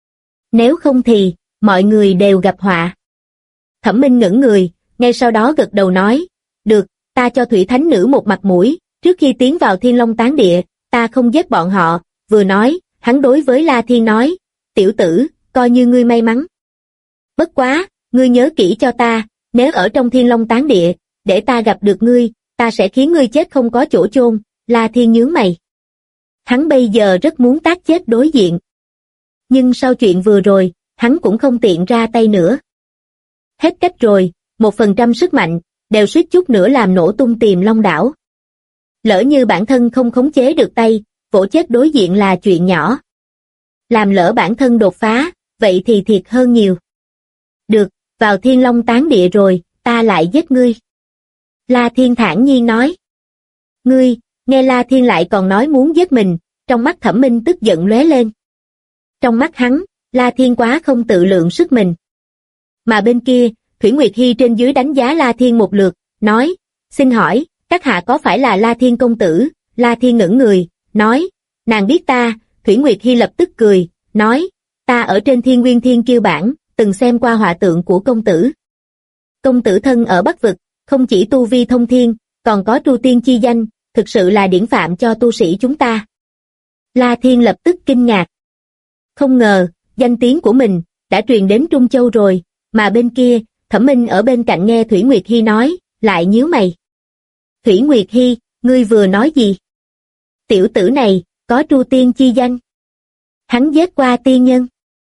Nếu không thì, mọi người đều gặp họa. Thẩm Minh ngẩng người, ngay sau đó gật đầu nói, được, ta cho Thủy Thánh Nữ một mặt mũi, trước khi tiến vào Thiên Long Tán địa, ta không giết bọn họ, vừa nói, hắn đối với La Thiên nói, tiểu tử, coi như ngươi may mắn. Bất quá, ngươi nhớ kỹ cho ta, nếu ở trong Thiên Long Tán địa, để ta gặp được ngươi, ta sẽ khiến ngươi chết không có chỗ chôn. La Thiên nhướng mày. Hắn bây giờ rất muốn tác chết đối diện. Nhưng sau chuyện vừa rồi, hắn cũng không tiện ra tay nữa. Hết cách rồi, 1% sức mạnh, đều suýt chút nữa làm nổ tung Tiềm Long đảo. Lỡ như bản thân không khống chế được tay, vỗ chết đối diện là chuyện nhỏ. Làm lỡ bản thân đột phá, vậy thì thiệt hơn nhiều. Được, vào Thiên Long Tán địa rồi, ta lại giết ngươi. La Thiên thản nhiên nói. Ngươi, nghe La Thiên lại còn nói muốn giết mình, trong mắt Thẩm Minh tức giận lóe lên. Trong mắt hắn, La Thiên quá không tự lượng sức mình. Mà bên kia, Thủy Nguyệt Hy trên dưới đánh giá La Thiên một lượt, nói, xin hỏi, các hạ có phải là La Thiên công tử? La Thiên ngẩng người, nói, nàng biết ta. Thủy Nguyệt Hy lập tức cười, nói, ta ở trên Thiên Nguyên Thiên Kiêu Bảng, từng xem qua họa tượng của công tử. Công tử thân ở Bắc Vực, không chỉ tu vi thông thiên, còn có tru tiên chi danh, thực sự là điển phạm cho tu sĩ chúng ta. La Thiên lập tức kinh ngạc. Không ngờ, danh tiếng của mình, đã truyền đến Trung Châu rồi, mà bên kia, Thẩm Minh ở bên cạnh nghe Thủy Nguyệt Hy nói, lại nhíu mày. Thủy Nguyệt Hy, ngươi vừa nói gì? Tiểu tử này, có tru tiên chi danh. Hắn giết qua tiên nhân.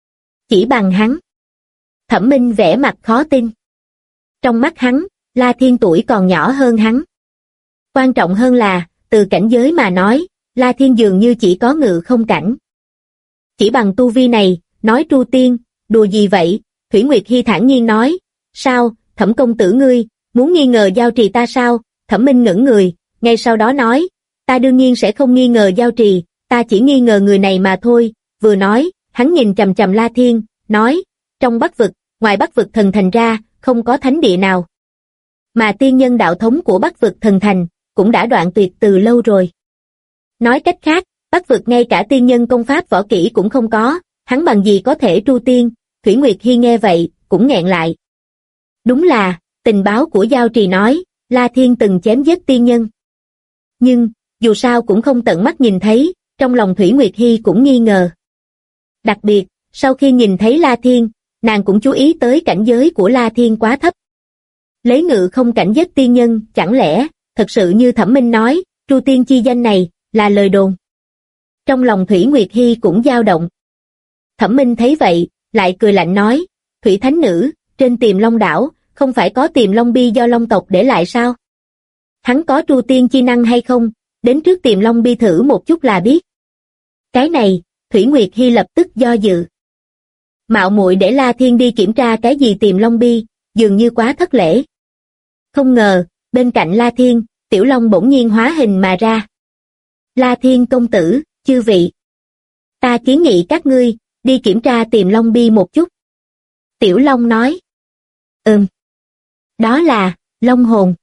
Chỉ bằng hắn. Thẩm Minh vẻ mặt khó tin. Trong mắt hắn, La Thiên tuổi còn nhỏ hơn hắn. Quan trọng hơn là, từ cảnh giới mà nói, La Thiên dường như chỉ có ngự không cảnh. Chỉ bằng tu vi này, nói Tru Tiên, đùa gì vậy? Thủy Nguyệt Hy thản nhiên nói, sao, Thẩm công tử ngươi, muốn nghi ngờ Giao Trì ta sao? Thẩm Minh ngẩn người, ngay sau đó nói, ta đương nhiên sẽ không nghi ngờ Giao Trì, ta chỉ nghi ngờ người này mà thôi. Vừa nói, hắn nhìn chằm chằm La Thiên, nói, trong Bắc vực, ngoài Bắc vực thần thành ra, không có thánh địa nào. Mà tiên nhân đạo thống của Bắc vực thần thành, cũng đã đoạn tuyệt từ lâu rồi. Nói cách khác, Bắc vực ngay cả tiên nhân công pháp võ kỹ cũng không có, hắn bằng gì có thể tru tiên? Thủy Nguyệt Hy nghe vậy, cũng nghẹn lại. Đúng là, tình báo của Giao Trì nói, La Thiên từng chém giết tiên nhân. Nhưng, dù sao cũng không tận mắt nhìn thấy, trong lòng Thủy Nguyệt Hy cũng nghi ngờ. Đặc biệt, sau khi nhìn thấy La Thiên, nàng cũng chú ý tới cảnh giới của La Thiên quá thấp. Lấy ngự không cảnh giết tiên nhân, chẳng lẽ, thật sự như Thẩm Minh nói, Tru Tiên chi danh này, là lời đồn. Trong lòng Thủy Nguyệt Hy cũng dao động. Thẩm Minh thấy vậy, lại cười lạnh nói, Thủy Thánh Nữ, trên Tiềm Long đảo, không phải có Tiềm Long Bi do Long tộc để lại sao? Hắn có Tru Tiên chi năng hay không? Đến trước Tiềm Long Bi thử một chút là biết. Cái này, Thủy Nguyệt Hy lập tức do dự. Mạo muội để La Thiên đi kiểm tra cái gì Tiềm Long Bi, dường như quá thất lễ. Không ngờ, bên cạnh La Thiên, Tiểu Long bỗng nhiên hóa hình mà ra. La Thiên công tử, chư vị. Ta kiến nghị các ngươi, đi kiểm tra Tiềm Long Bi một chút. Tiểu Long nói. Đó là, Long hồn.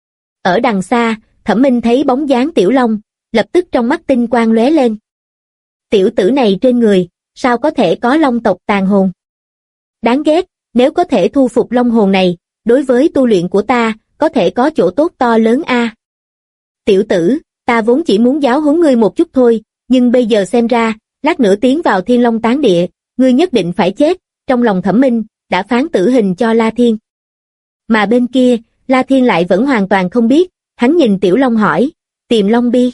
Ở đằng xa, Thẩm Minh thấy bóng dáng Tiểu Long, lập tức trong mắt tinh quang lóe lên. Tiểu tử này trên người, sao có thể có Long tộc tàn hồn? Đáng ghét, nếu có thể thu phục Long hồn này, đối với tu luyện của ta, có thể có chỗ tốt to lớn a. Tiểu tử, ta vốn chỉ muốn giáo huấn ngươi một chút thôi, nhưng bây giờ xem ra, lát nữa tiến vào Thiên Long Tán Địa, ngươi nhất định phải chết. Trong lòng Thẩm Minh, đã phán tử hình cho La Thiên. Mà bên kia, La Thiên lại vẫn hoàn toàn không biết, hắn nhìn Tiểu Long hỏi, Tiềm Long Bi.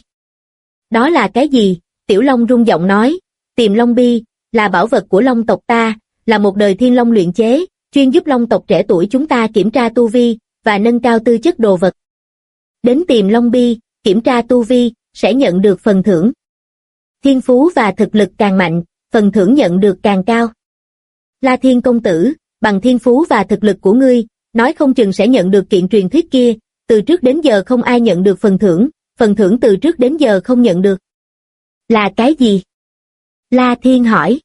Đó là cái gì? Tiểu Long rung giọng nói, Tiềm Long Bi, là bảo vật của Long tộc ta, là một đời Thiên Long luyện chế, chuyên giúp Long tộc trẻ tuổi chúng ta kiểm tra tu vi, và nâng cao tư chất đồ vật. Đến Tiềm Long Bi, kiểm tra tu vi, sẽ nhận được phần thưởng. Thiên phú và thực lực càng mạnh, phần thưởng nhận được càng cao. La Thiên công tử, bằng thiên phú và thực lực của ngươi, nói không chừng sẽ nhận được kiện truyền thuyết kia, từ trước đến giờ không ai nhận được phần thưởng từ trước đến giờ không nhận được. Là cái gì? La Thiên hỏi.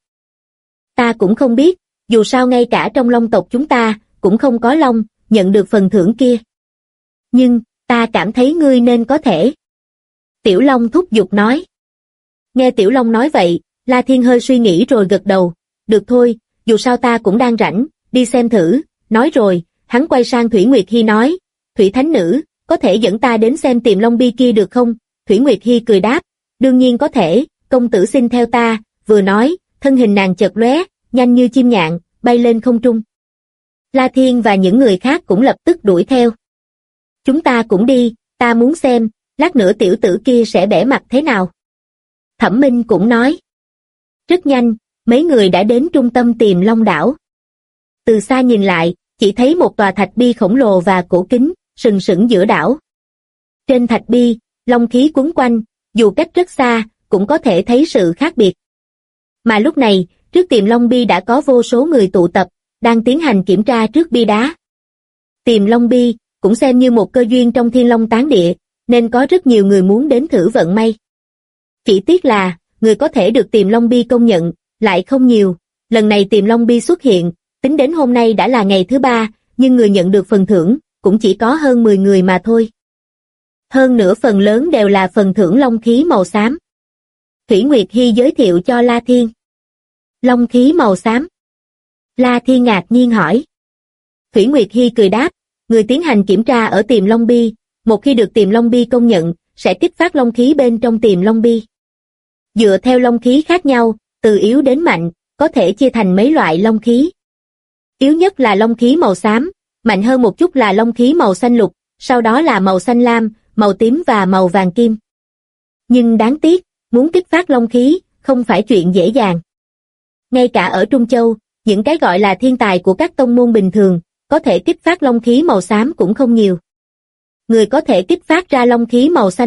Ta cũng không biết, dù sao ngay cả trong Long tộc chúng ta, cũng không có Long, nhận được phần thưởng kia. Nhưng, ta cảm thấy ngươi nên có thể. Tiểu Long thúc giục nói. Nghe Tiểu Long nói vậy, La Thiên hơi suy nghĩ rồi gật đầu, được thôi, dù sao ta cũng đang rảnh, đi xem thử. Nói rồi, hắn quay sang Thủy Nguyệt Hy nói, Thủy Thánh Nữ, có thể dẫn ta đến xem Tiềm Long Bi kia được không? Thủy Nguyệt Hy cười đáp, đương nhiên có thể, công tử xin theo ta. Vừa nói, thân hình nàng chợt lóe, nhanh như chim nhạn, bay lên không trung. La Thiên và những người khác cũng lập tức đuổi theo. Chúng ta cũng đi, ta muốn xem, lát nữa tiểu tử kia sẽ bẻ mặt thế nào. Thẩm Minh cũng nói. Rất nhanh, mấy người đã đến trung tâm Tiềm Long đảo. Từ xa nhìn lại, chỉ thấy một tòa thạch bi khổng lồ và cổ kính, sừng sững giữa đảo. Trên thạch bi, long khí quấn quanh, dù cách rất xa, cũng có thể thấy sự khác biệt. Mà lúc này, trước Tiềm Long Bi đã có vô số người tụ tập, đang tiến hành kiểm tra trước bi đá. Tiềm Long Bi, cũng xem như một cơ duyên trong Thiên Long Tán Địa, nên có rất nhiều người muốn đến thử vận may. Chỉ tiếc là, người có thể được Tiềm Long Bi công nhận, lại không nhiều. Lần này Tiềm Long Bi xuất hiện, tính đến hôm nay đã là ngày thứ 3, nhưng người nhận được phần thưởng, cũng chỉ có hơn 10 người mà thôi. Hơn nữa phần lớn đều là phần thưởng long khí màu xám. Thủy Nguyệt Hy giới thiệu cho La Thiên. Long khí màu xám. La Thiên ngạc nhiên hỏi. Thủy Nguyệt Hy cười đáp, người tiến hành kiểm tra ở Tiềm Long Bi, một khi được Tiềm Long Bi công nhận, sẽ kích phát long khí bên trong Tiềm Long Bi. Dựa theo long khí khác nhau, từ yếu đến mạnh, có thể chia thành mấy loại long khí. Yếu nhất là long khí màu xám, mạnh hơn một chút là long khí màu xanh lục, sau đó là màu xanh lam, màu tím và màu vàng kim. Nhưng đáng tiếc, muốn kích phát long khí, không phải chuyện dễ dàng. Ngay cả ở Trung Châu, những cái gọi là thiên tài của các tông môn bình thường, có thể kích phát long khí màu xám cũng không nhiều. Người có thể kích phát ra long khí màu xanh lục,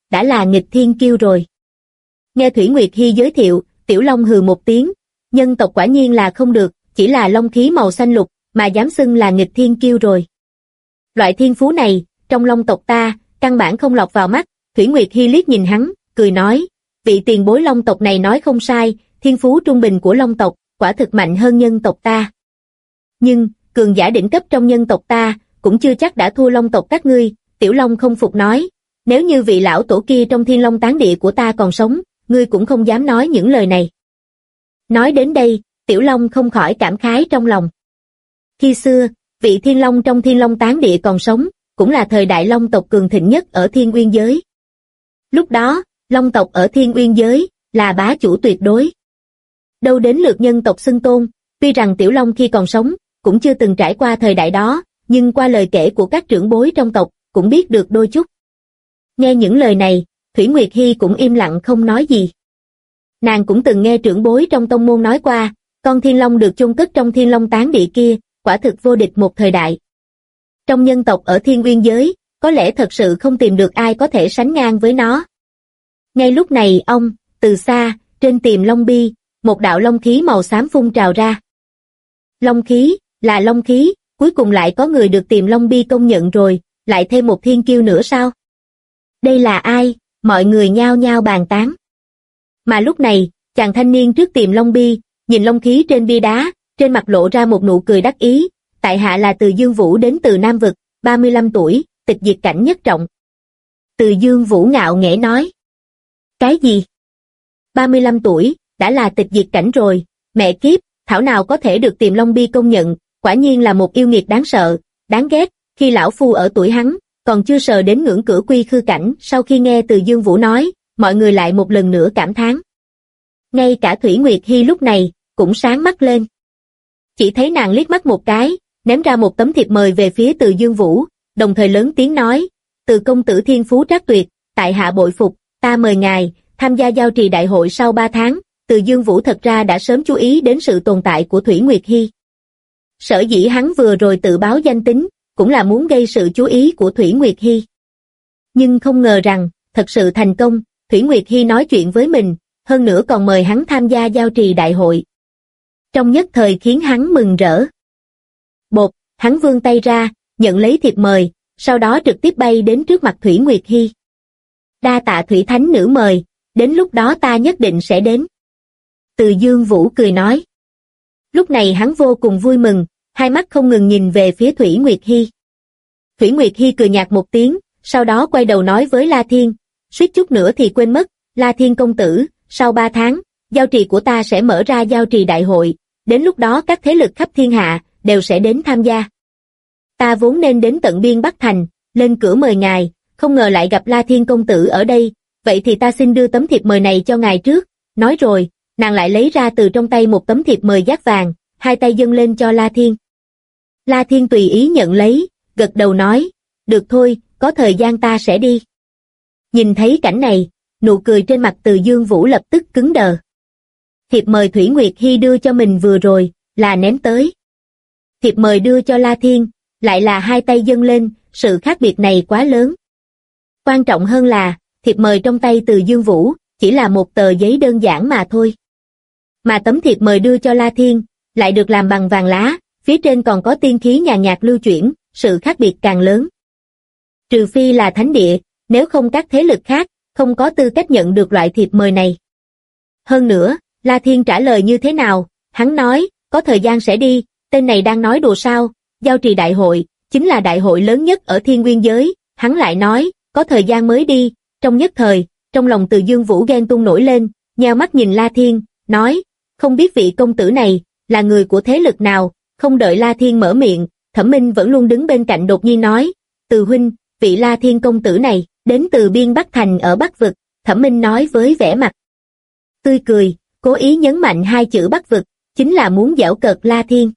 đã là nghịch thiên kiêu rồi. Nghe Thủy Nguyệt Hy giới thiệu, Tiểu Long hừ một tiếng, nhân tộc quả nhiên là không được, chỉ là long khí màu xanh lục, mà dám xưng là nghịch thiên kiêu rồi. Loại thiên phú này, trong long tộc ta, căn bản không lọt vào mắt. Thủy Nguyệt Hy liếc nhìn hắn, cười nói, vị tiền bối long tộc này nói không sai, thiên phú trung bình của long tộc, quả thực mạnh hơn nhân tộc ta. Nhưng, cường giả đỉnh cấp trong nhân tộc ta, cũng chưa chắc đã thua long tộc các ngươi. Tiểu Long không phục nói, nếu như vị lão tổ kia trong Thiên Long Tán Địa của ta còn sống, ngươi cũng không dám nói những lời này. Nói đến đây, Tiểu Long không khỏi cảm khái trong lòng. Khi xưa, vị Thiên Long trong Thiên Long Tán Địa còn sống, cũng là thời đại long tộc cường thịnh nhất ở Thiên Uyên giới. Lúc đó, long tộc ở Thiên Uyên giới là bá chủ tuyệt đối. Đâu đến lượt nhân tộc xưng tôn, tuy rằng Tiểu Long khi còn sống, cũng chưa từng trải qua thời đại đó, nhưng qua lời kể của các trưởng bối trong tộc, cũng biết được đôi chút. Nghe những lời này, Thủy Nguyệt Hy cũng im lặng không nói gì. Nàng cũng từng nghe trưởng bối trong tông môn nói qua, con Thiên Long được chôn cất trong Thiên Long Tán Địa kia, quả thực vô địch một thời đại. Trong nhân tộc ở Thiên Uyên giới, có lẽ thật sự không tìm được ai có thể sánh ngang với nó. Ngay lúc này từ xa, trên tiềm long bi, một đạo long khí màu xám phun trào ra. Long khí, là long khí, cuối cùng lại có người được tiềm long bi công nhận rồi, lại thêm một thiên kiêu nữa sao? Đây là ai? Mọi người nhao nhao bàn tán. Mà lúc này, chàng thanh niên trước tiềm long bi, nhìn long khí trên bia đá, trên mặt lộ ra một nụ cười đắc ý, tại hạ là Từ Dương Vũ đến từ Nam Vực, 35 tuổi, tịch diệt cảnh nhất trọng. Từ Dương Vũ ngạo nghễ nói. Cái gì? 35 tuổi, đã là tịch diệt cảnh rồi, mẹ kiếp, thảo nào có thể được tiềm long bi công nhận, quả nhiên là một yêu nghiệt đáng sợ, đáng ghét, khi lão phu ở tuổi hắn, còn chưa sờ đến ngưỡng cửa quy khư cảnh. Sau khi nghe Từ Dương Vũ nói, mọi người lại một lần nữa cảm thán. Ngay cả Thủy Nguyệt Hy lúc này, cũng sáng mắt lên. Chỉ thấy nàng liếc mắt một cái, ném ra một tấm thiệp mời về phía Từ Dương Vũ, đồng thời lớn tiếng nói, Từ công tử thiên phú trác tuyệt, tại hạ bội phục, ta mời ngài, tham gia giao trì đại hội sau 3 tháng. Từ Dương Vũ thật ra đã sớm chú ý đến sự tồn tại của Thủy Nguyệt Hy. Sở dĩ hắn vừa rồi tự báo danh tính, cũng là muốn gây sự chú ý của Thủy Nguyệt Hy. Nhưng không ngờ rằng, thật sự thành công, Thủy Nguyệt Hy nói chuyện với mình, hơn nữa còn mời hắn tham gia giao trì đại hội. Trong nhất thời khiến hắn mừng rỡ. Bột, hắn vươn tay ra, nhận lấy thiệp mời, sau đó trực tiếp bay đến trước mặt Thủy Nguyệt Hy. Đa tạ Thủy Thánh nữ mời, đến lúc đó ta nhất định sẽ đến. Từ Dương Vũ cười nói. Lúc này hắn vô cùng vui mừng, hai mắt không ngừng nhìn về phía Thủy Nguyệt Hy. Thủy Nguyệt Hy cười nhạt một tiếng, sau đó quay đầu nói với La Thiên, suýt chút nữa thì quên mất, La Thiên công tử, sau 3 tháng, giao trì của ta sẽ mở ra giao trì đại hội, đến lúc đó các thế lực khắp thiên hạ, đều sẽ đến tham gia. Ta vốn nên đến tận biên Bắc Thành, lên cửa mời ngài, không ngờ lại gặp La Thiên công tử ở đây, vậy thì ta xin đưa tấm thiệp mời này cho ngài trước. Nói rồi, nàng lại lấy ra từ trong tay một tấm thiệp mời dát vàng, hai tay dâng lên cho La Thiên. La Thiên tùy ý nhận lấy, gật đầu nói, được thôi, có thời gian ta sẽ đi. Nhìn thấy cảnh này, nụ cười trên mặt Từ Dương Vũ lập tức cứng đờ. Thiệp mời Thủy Nguyệt Hy đưa cho mình vừa rồi, là ném tới. Thiệp mời đưa cho La Thiên, lại là hai tay dâng lên, sự khác biệt này quá lớn. Quan trọng hơn là, thiệp mời trong tay Từ Dương Vũ, chỉ là một tờ giấy đơn giản mà thôi. Mà tấm thiệp mời đưa cho La Thiên, lại được làm bằng vàng lá, phía trên còn có tiên khí nhàn nhạt lưu chuyển, sự khác biệt càng lớn. Trừ phi là thánh địa, nếu không các thế lực khác, không có tư cách nhận được loại thiệp mời này. Hơn nữa, La Thiên trả lời như thế nào? Hắn nói, có thời gian sẽ đi, tên này đang nói đùa sao? Giao trì đại hội, chính là đại hội lớn nhất ở Thiên Nguyên giới, hắn lại nói, có thời gian mới đi. Trong nhất thời, trong lòng Từ Dương Vũ ghen tung nổi lên, nheo mắt nhìn La Thiên, nói, không biết vị công tử này, là người của thế lực nào? Không đợi La Thiên mở miệng, Thẩm Minh vẫn luôn đứng bên cạnh đột nhiên nói, Từ huynh, vị La Thiên công tử này, đến từ biên Bắc Thành ở Bắc Vực. Thẩm Minh nói với vẻ mặt tươi cười, cố ý nhấn mạnh hai chữ Bắc Vực, chính là muốn giễu cợt La Thiên.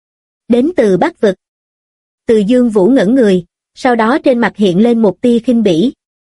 Đến từ Bắc Vực. Từ Dương Vũ ngẩn người, sau đó trên mặt hiện lên một tia khinh bỉ.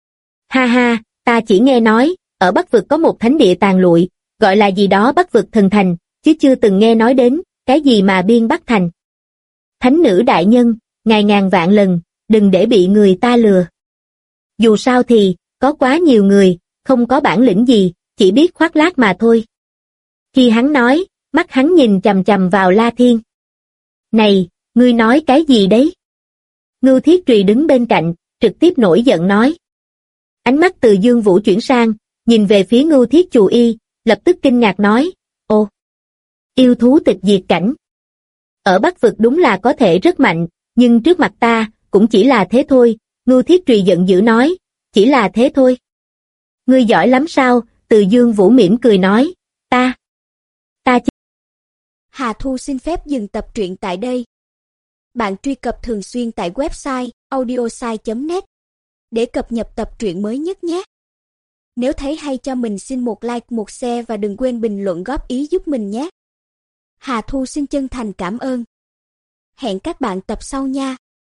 Ha ha, ta chỉ nghe nói, ở Bắc Vực có một thánh địa tàn lụi, gọi là gì đó Bắc Vực Thần Thành, chứ chưa từng nghe nói đến, cái gì mà biên Bắc Thành. Thánh nữ đại nhân, ngài ngàn vạn lần, đừng để bị người ta lừa. Dù sao thì, có quá nhiều người, không có bản lĩnh gì, chỉ biết khoác lác mà thôi. Khi hắn nói, mắt hắn nhìn chằm chằm vào La Thiên. Này, ngươi nói cái gì đấy? Ngưu Thiết Trùy đứng bên cạnh, trực tiếp nổi giận nói. Ánh mắt từ Dương Vũ chuyển sang, nhìn về phía Ngưu Thiết Chù Y, lập tức kinh ngạc nói, ô, yêu thú tịch diệt cảnh. Ở Bắc Vực đúng là có thể rất mạnh, nhưng trước mặt ta, cũng chỉ là thế thôi. Ngưu Thiết Trùy giận dữ nói, chỉ là thế thôi. Ngươi giỏi lắm sao? Từ Dương Vũ mỉm cười nói, ta chỉ... Hà Thu xin phép dừng tập truyện tại đây. Bạn truy cập thường xuyên tại website audiosai.net để cập nhật tập truyện mới nhất nhé. Nếu thấy hay cho mình xin một like, một share và đừng quên bình luận góp ý giúp mình nhé. Hà Thu xin chân thành cảm ơn. Hẹn các bạn tập sau nha.